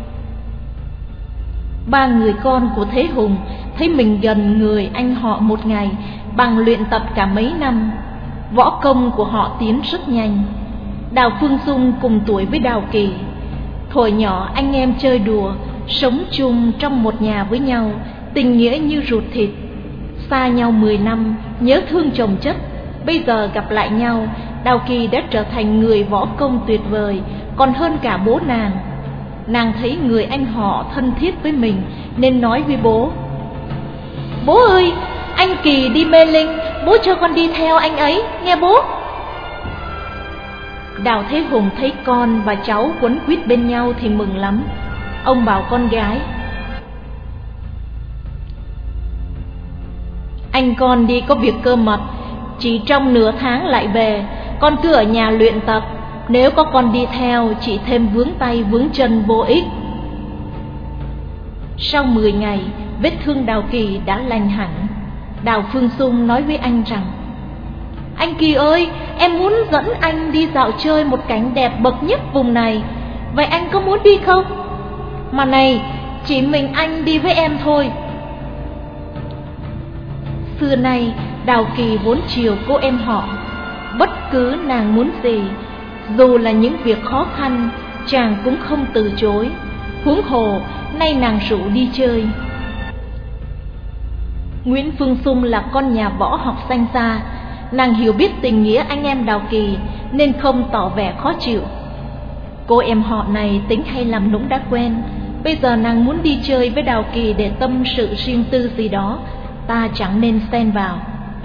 Ba người con của Thế Hùng thấy mình gần người anh họ một ngày bằng luyện tập cả mấy năm. Võ công của họ tiến rất nhanh. Đào Phương Dung cùng tuổi với Đào Kỳ. Thuở nhỏ anh em chơi đùa, sống chung trong một nhà với nhau, tình nghĩa như ruột thịt. Xa nhau mười năm, nhớ thương chồng chất, bây giờ gặp lại nhau, Đào Kỳ đã trở thành người võ công tuyệt vời, còn hơn cả bố nàng. Nàng thấy người anh họ thân thiết với mình nên nói với bố: "Bố ơi, anh Kỳ đi Mê Linh, bố cho con đi theo anh ấy, nghe bố." Đào Thế Hùng thấy con và cháu quấn quýt bên nhau thì mừng lắm. Ông bảo con gái: "Anh con đi có việc cơ mật, chỉ trong nửa tháng lại về, con cứ ở nhà luyện tập. Nếu có con đi theo, chỉ thêm vướng tay vướng chân vô ích." Sau mười ngày, vết thương Đào Kỳ đã lành hẳn. Đào Phương Dung nói với anh rằng: "Anh Kỳ ơi, em muốn dẫn anh đi dạo chơi một cảnh đẹp bậc nhất vùng này. Vậy anh có muốn đi không? Mà này, chỉ mình anh đi với em thôi." Xưa nay, Đào Kỳ vốn chiều cô em họ. Bất cứ nàng muốn gì, dù là những việc khó khăn, chàng cũng không từ chối. Huống hồ, nay nàng rủ đi chơi. Nguyễn Phương Dung là con nhà võ học danh gia. Nàng hiểu biết tình nghĩa anh em Đào Kỳ nên không tỏ vẻ khó chịu. Cô em họ này tính hay làm nũng đã quen. Bây giờ nàng muốn đi chơi với Đào Kỳ để tâm sự riêng tư gì đó, ta chẳng nên xen vào.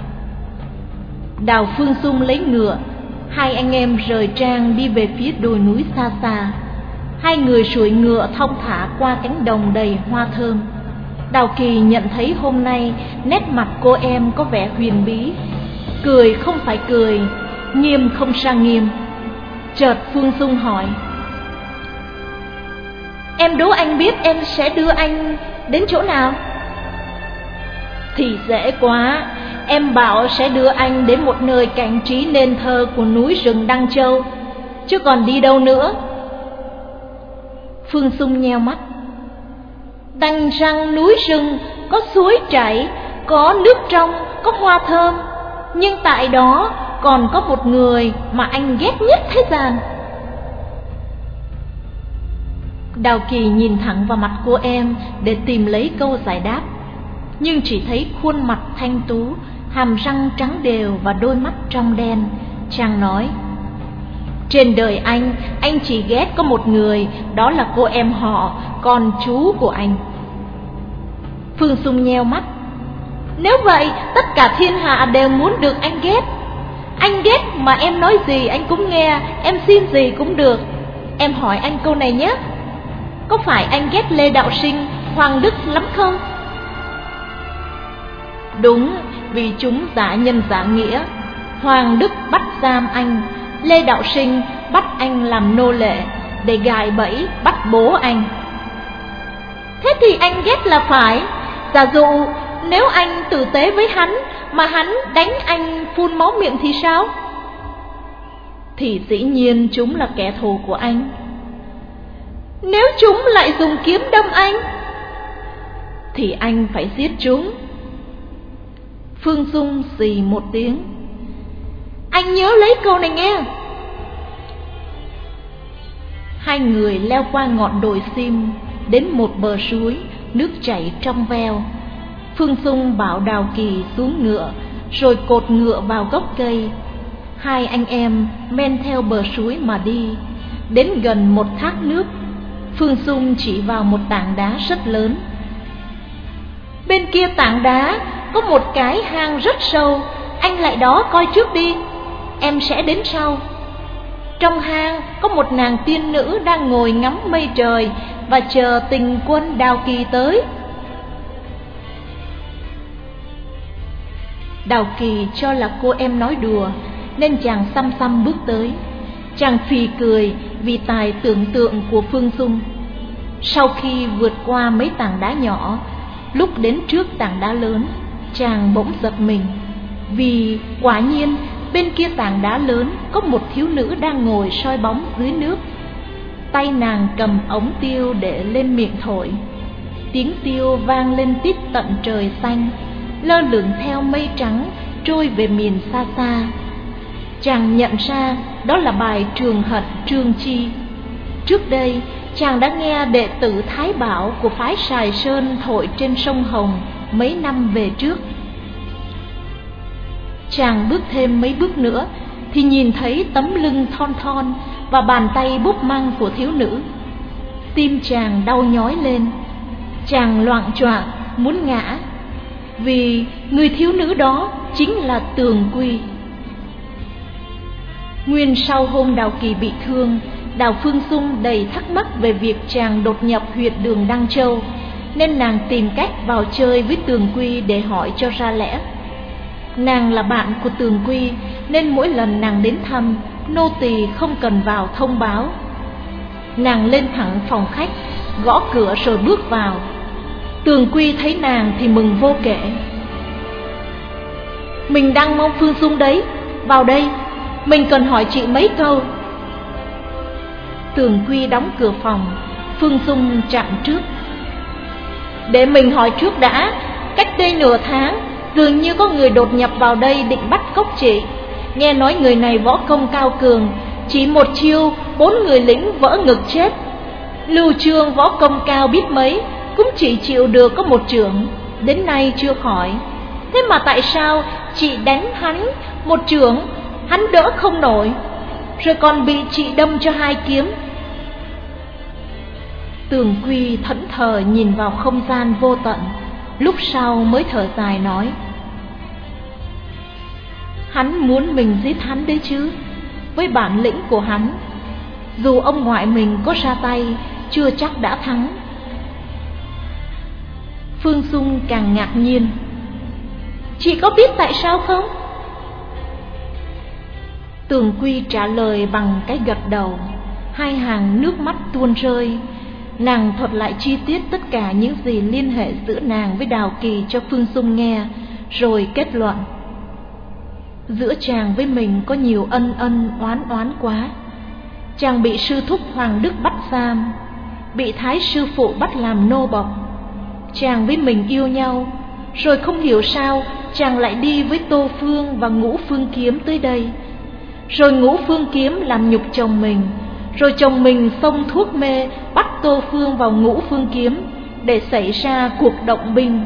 Đào Phương Dung lấy ngựa, hai anh em rời trang đi về phía đồi núi xa xa. Hai người sủi ngựa thong thả qua cánh đồng đầy hoa thơm. Đào Kỳ nhận thấy hôm nay nét mặt cô em có vẻ huyền bí, cười không phải cười, nghiêm không sang nghiêm. Chợt Phương Dung hỏi: "Em đố anh biết em sẽ đưa anh đến chỗ nào?" "Thì dễ quá, em bảo sẽ đưa anh đến một nơi cảnh trí nên thơ của núi rừng Đăng Châu, chứ còn đi đâu nữa." Phương Dung nheo mắt. "Đằng răng núi rừng có suối chảy, có nước trong, có hoa thơm, nhưng tại đó còn có một người mà anh ghét nhất thế gian." Đào Kỳ nhìn thẳng vào mặt cô em để tìm lấy câu giải đáp, nhưng chỉ thấy khuôn mặt thanh tú, hàm răng trắng đều và đôi mắt trong đen. Chàng nói: "Trên đời anh, anh chỉ ghét có một người, đó là cô em họ, con chú của anh." Phương Dung nheo mắt. "Nếu vậy, tất cả thiên hạ đều muốn được anh ghét. Anh ghét mà em nói gì anh cũng nghe, em xin gì cũng được. Em hỏi anh câu này nhé, có phải anh ghét Lê Đạo Sinh, Hoàng Đức lắm không?" "Đúng, vì chúng giả nhân giả nghĩa. Hoàng Đức bắt giam anh, Lê Đạo Sinh bắt anh làm nô lệ để gài bẫy bắt bố anh." "Thế thì anh ghét là phải. Giả dụ nếu anh tử tế với hắn mà hắn đánh anh phun máu miệng thì sao?" "Thì dĩ nhiên chúng là kẻ thù của anh." "Nếu chúng lại dùng kiếm đâm anh?" "Thì anh phải giết chúng." Phương Dung xì một tiếng. "Anh nhớ lấy câu này nghe." Hai người leo qua ngọn đồi sim đến một bờ suối, nước chảy trong veo. Phương Dung bảo Đào Kỳ xuống ngựa, rồi cột ngựa vào gốc cây. Hai anh em men theo bờ suối mà đi. Đến gần một thác nước, Phương Dung chỉ vào một tảng đá rất lớn. "Bên kia tảng đá có một cái hang rất sâu, anh lại đó coi trước đi, em sẽ đến sau. Trong hang có một nàng tiên nữ đang ngồi ngắm mây trời và chờ tình quân Đào Kỳ tới." Đào Kỳ cho là cô em nói đùa, nên chàng xăm xăm bước tới. Chàng phì cười vì tài tưởng tượng của Phương Dung. Sau khi vượt qua mấy tảng đá nhỏ, lúc đến trước tảng đá lớn, chàng bỗng giật mình, vì quả nhiên bên kia tảng đá lớn có một thiếu nữ đang ngồi soi bóng dưới nước. Tay nàng cầm ống tiêu để lên miệng thổi. Tiếng tiêu vang lên tít tận trời xanh, lơ lửng theo mây trắng trôi về miền xa xa. Chàng nhận ra đó là bài Trường Hận Trương Chi. Trước đây chàng đã nghe đệ tử Thái Bảo của phái Sài Sơn thổi trên sông Hồng mấy năm về trước. Chàng bước thêm mấy bước nữa thì nhìn thấy tấm lưng thon thon và bàn tay búp măng của thiếu nữ. Tim chàng đau nhói lên, chàng loạng choạng muốn ngã, vì người thiếu nữ đó chính là Tường Quy. Nguyên sau hôm Đào Kỳ bị thương, Đào Phương Dung đầy thắc mắc về việc chàng đột nhập huyệt Đường Đăng Châu, nên nàng tìm cách vào chơi với Tường Quy để hỏi cho ra lẽ. Nàng là bạn của Tường Quy, nên mỗi lần nàng đến thăm, nô tỳ không cần vào thông báo. Nàng lên thẳng phòng khách, gõ cửa rồi bước vào. Tường Quy thấy nàng thì mừng vô kể. Mình đang mong Phương Dung đấy, vào đây, mình cần hỏi chị mấy câu. Tường Quy đóng cửa phòng, Phương Dung chặn trước. Để mình hỏi trước đã. Cách đây nửa tháng, dường như có người đột nhập vào đây định bắt cóc chị. Nghe nói người này võ công cao cường, chỉ một chiêu bốn người lính vỡ ngực chết. Lưu Trương võ công cao biết mấy, cũng chỉ chịu được có một chưởng, đến nay chưa khỏi. Thế mà tại sao chị đánh hắn một chưởng, hắn đỡ không nổi, rồi còn bị chị đâm cho hai kiếm? Tường Quy thẫn thờ nhìn vào không gian vô tận, lúc sau mới thở dài nói: Hắn muốn mình giết hắn đấy chứ. Với bản lĩnh của hắn, dù ông ngoại mình có ra tay, chưa chắc đã thắng. Phương Dung càng ngạc nhiên. Chị có biết tại sao không? Tường Quy trả lời bằng cái gật đầu, hai hàng nước mắt tuôn rơi. Nàng thuật lại chi tiết tất cả những gì liên hệ giữa nàng với Đào Kỳ cho Phương Dung nghe, rồi kết luận: giữa chàng với mình có nhiều ân ân oán oán quá. Chàng bị sư thúc Hoàng Đức bắt giam, bị thái sư phụ bắt làm nô bộc. Chàng với mình yêu nhau, rồi không hiểu sao chàng lại đi với Tô Phương và Ngũ Phương Kiếm tới đây. Rồi Ngũ Phương Kiếm làm nhục chồng mình, rồi chồng mình xông thuốc mê bắt Tô Phương vào Ngũ Phương Kiếm để xảy ra cuộc động binh.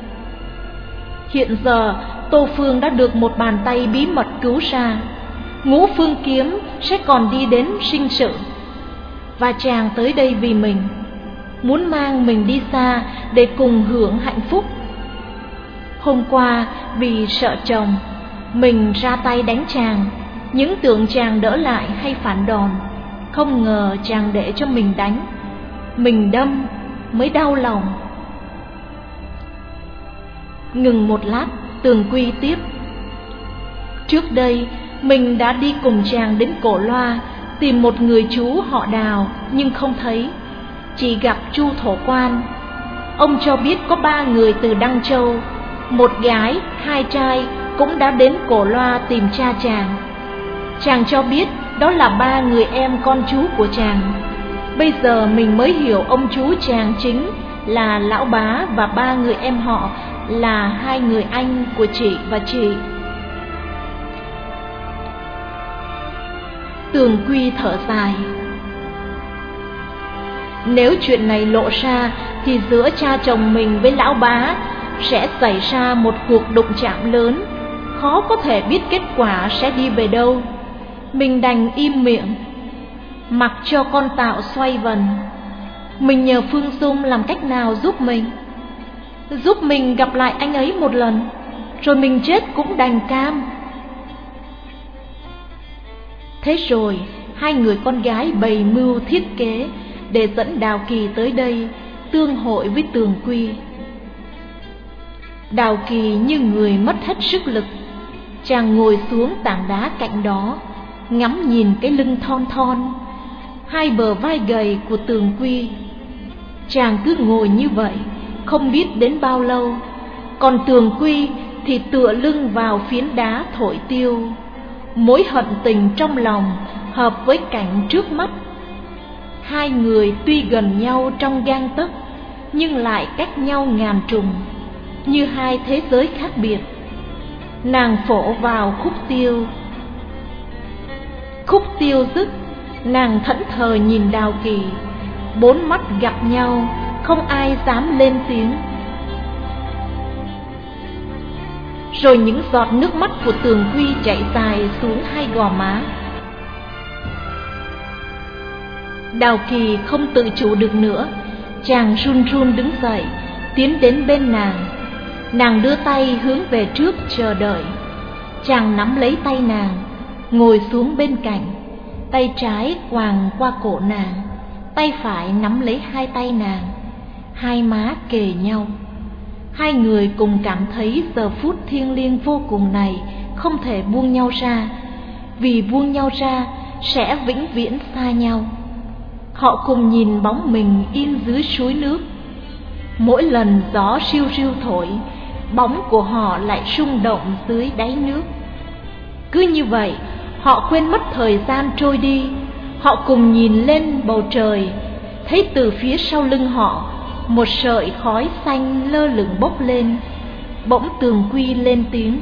Hiện giờ Tô Phương đã được một bàn tay bí mật cứu ra, Ngũ Phương Kiếm sẽ còn đi đến sinh sự. Và chàng tới đây vì mình, muốn mang mình đi xa để cùng hưởng hạnh phúc. Hôm qua vì sợ chồng, mình ra tay đánh chàng, những tưởng chàng đỡ lại hay phản đòn. Không ngờ chàng để cho mình đánh, mình đâm mới đau lòng. Ngừng một lát, Tường Quy tiếp: trước đây mình đã đi cùng chàng đến Cổ Loa tìm một người chú họ Đào, nhưng không thấy, chỉ gặp Chu Thổ Quan. Ông cho biết có ba người từ Đăng Châu, một gái, hai trai cũng đã đến Cổ Loa tìm cha chàng. Chàng cho biết đó là ba người em con chú của chàng. Bây giờ mình mới hiểu ông chú chàng chính là Lão Bá, và ba người em họ là hai người anh của chị và chị. Tường Quy thở dài: nếu chuyện này lộ ra thì giữa cha chồng mình với Lão Bá sẽ xảy ra một cuộc đụng chạm lớn, khó có thể biết kết quả sẽ đi về đâu. Mình đành im miệng, mặc cho con tạo xoay vần. Mình nhờ Phương Dung làm cách nào giúp mình, giúp mình gặp lại anh ấy một lần, rồi mình chết cũng đành cam. Thế rồi hai người con gái bày mưu thiết kế để dẫn Đào Kỳ tới đây tương hội với Tường Quy. Đào Kỳ như người mất hết sức lực. Chàng ngồi xuống tảng đá cạnh đó, ngắm nhìn cái lưng thon thon, hai bờ vai gầy của Tường Quy. Chàng cứ ngồi như vậy, không biết đến bao lâu, còn Tường Quy thì tựa lưng vào phiến đá thổi tiêu. Mối hận tình trong lòng hợp với cảnh trước mắt. Hai người tuy gần nhau trong gang tấc, nhưng lại cách nhau ngàn trùng, như hai thế giới khác biệt. Nàng phổ vào khúc tiêu. Khúc tiêu dứt, nàng thẫn thờ nhìn Đào Kỳ. Bốn mắt gặp nhau, không ai dám lên tiếng. Rồi những giọt nước mắt của Tường Quy chảy dài xuống hai gò má. Đào Kỳ không tự chủ được nữa, chàng run run đứng dậy, tiến đến bên nàng. Nàng đưa tay hướng về trước chờ đợi. Chàng nắm lấy tay nàng, ngồi xuống bên cạnh, tay trái quàng qua cổ nàng, tay phải nắm lấy hai tay nàng, hai má kề nhau. Hai người cùng cảm thấy giờ phút thiêng liêng vô cùng này không thể buông nhau ra, vì buông nhau ra sẽ vĩnh viễn xa nhau. Họ cùng nhìn bóng mình in dưới suối nước. Mỗi lần gió siêu siêu thổi, bóng của họ lại rung động dưới đáy nước. Cứ như vậy, họ quên mất thời gian trôi đi. Họ cùng nhìn lên bầu trời, thấy từ phía sau lưng họ một sợi khói xanh lơ lửng bốc lên. Bỗng Tường Quy lên tiếng: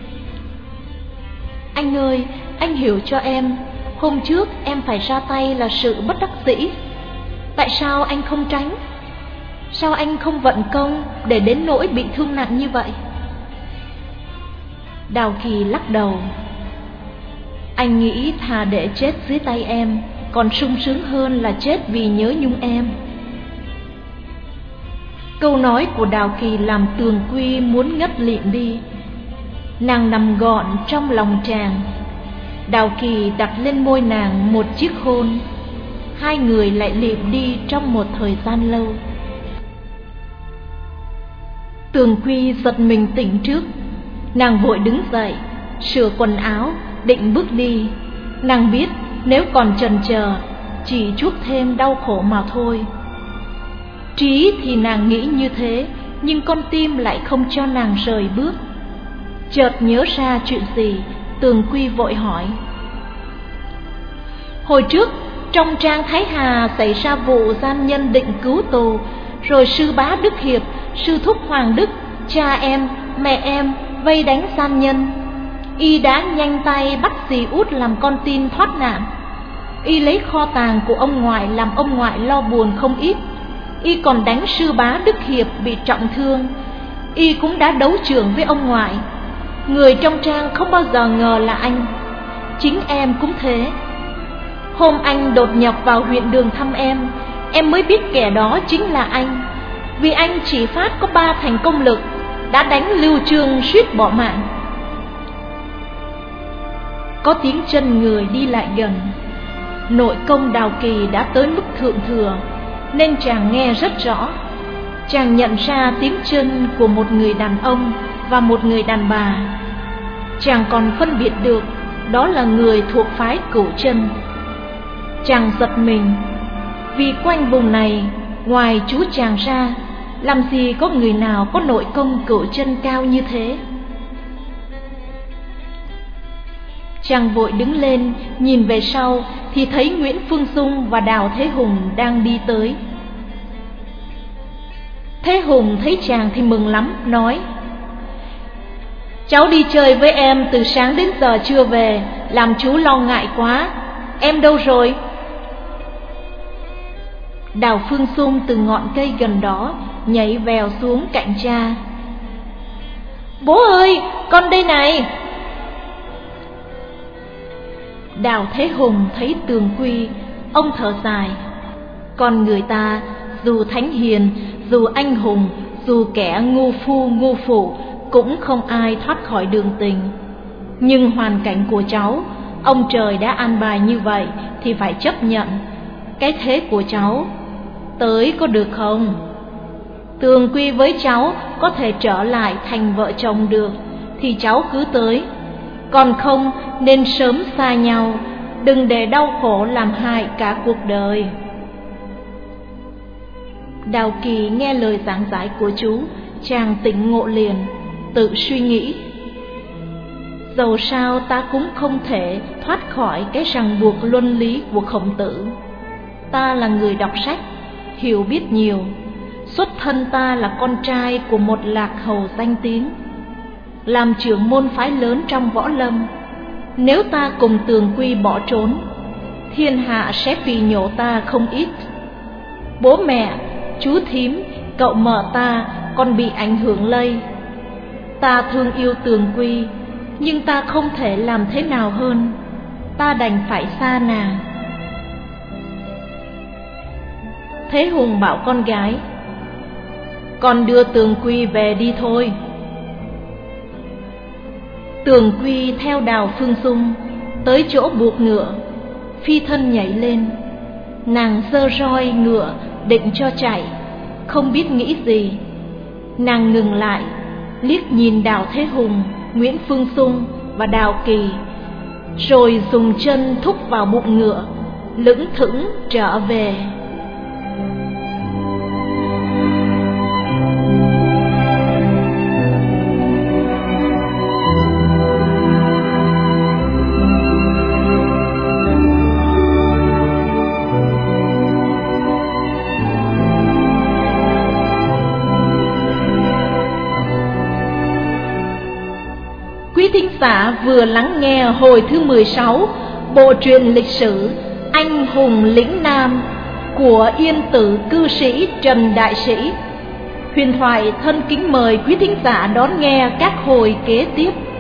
"Anh ơi, anh hiểu cho em. Hôm trước em phải ra tay là sự bất đắc dĩ. Tại sao anh không tránh? Sao anh không vận công để đến nỗi bị thương nặng như vậy?" Đào Kỳ lắc đầu: "Anh nghĩ thà để chết dưới tay em còn sung sướng hơn là chết vì nhớ nhung em." Câu nói của Đào Kỳ làm Tường Quy muốn ngất lịm đi. Nàng nằm gọn trong lòng chàng. Đào Kỳ đặt lên môi nàng một chiếc hôn. Hai người lại lịm đi trong một thời gian lâu. Tường Quy giật mình tỉnh trước. Nàng vội đứng dậy, sửa quần áo, định bước đi. Nàng biết nếu còn chần chờ, chỉ chuốc thêm đau khổ mà thôi. Trí thì nàng nghĩ như thế, nhưng con tim lại không cho nàng rời bước. Chợt nhớ ra chuyện gì, Tường Quy vội hỏi: "Hồi trước trong trang Thái Hà xảy ra vụ gian nhân định cứu tù, rồi sư bá Đức Hiệp, sư thúc Hoàng Đức, cha em, mẹ em vây đánh gian nhân. Y đã nhanh tay bắt dì út làm con tin thoát nạn. Y lấy kho tàng của ông ngoại làm ông ngoại lo buồn không ít. Y còn đánh sư bá Đức Hiệp bị trọng thương. Y cũng đã đấu trường với ông ngoại. Người trong trang không bao giờ ngờ là anh. Chính em cũng thế. Hôm anh đột nhập vào huyện Đường thăm em, em mới biết kẻ đó chính là anh. Vì anh chỉ phát có ba thành công lực, đã đánh Lưu Chương suýt bỏ mạng." Có tiếng chân người đi lại gần. Nội công Đào Kỳ đã tới mức thượng thừa, nên chàng nghe rất rõ. Chàng nhận ra tiếng chân của một người đàn ông và một người đàn bà. Chàng còn phân biệt được đó là người thuộc phái Cửu Chân. Chàng giật mình, vì quanh vùng này ngoài chú chàng ra, làm gì có người nào có nội công Cửu Chân cao như thế. Chàng vội đứng lên, nhìn về sau thì thấy Nguyễn Phương Dung và Đào Thế Hùng đang đi tới. Thế Hùng thấy chàng thì mừng lắm, nói: "Cháu đi chơi với em từ sáng đến giờ chưa về, làm chú lo ngại quá. Em đâu rồi?" Đào Phương Dung từ ngọn cây gần đó nhảy vèo xuống cạnh cha. "Bố ơi, con đây này." Đào Thế Hùng thấy Tường Quy, ông thở dài. Con người ta dù thánh hiền, dù anh hùng, dù kẻ ngu phu ngu phụ, cũng không ai thoát khỏi đường tình. Nhưng hoàn cảnh của cháu, ông trời đã an bài như vậy thì phải chấp nhận. Cái thế của cháu tới có được không? Tường Quy với cháu có thể trở lại thành vợ chồng được thì cháu cứ tới, còn không nên sớm xa nhau, đừng để đau khổ làm hại cả cuộc đời. Đào Kỳ nghe lời giảng giải của chú, chàng tỉnh ngộ liền, tự suy nghĩ: dầu sao ta cũng không thể thoát khỏi cái ràng buộc luân lý của Khổng Tử. Ta là người đọc sách, hiểu biết nhiều, xuất thân ta là con trai của một lạc hầu danh tiếng, làm trưởng môn phái lớn trong võ lâm. Nếu ta cùng Tường Quy bỏ trốn, thiên hạ sẽ phỉ nhổ ta không ít. Bố mẹ, chú thím, cậu mợ ta còn bị ảnh hưởng lây. Ta thương yêu Tường Quy, nhưng ta không thể làm thế nào hơn, ta đành phải xa nàng. Thế Hùng bảo con gái: con đưa Tường Quy về đi thôi. Tường Quy theo Đào Phương Dung tới chỗ buộc ngựa, phi thân nhảy lên. Nàng giơ roi ngựa định cho chạy, không biết nghĩ gì. Nàng ngừng lại, liếc nhìn Đào Thế Hùng, Nguyễn Phương Dung và Đào Kỳ, rồi dùng chân thúc vào bụng ngựa, lững thững trở về. Quý thính giả vừa lắng nghe hồi thứ mười sáu bộ truyện lịch sử Anh hùng lĩnh Nam của Yên Tử cư sĩ Trần Đại Sĩ. Huyền Thoại thân kính mời quý thính giả đón nghe các hồi kế tiếp.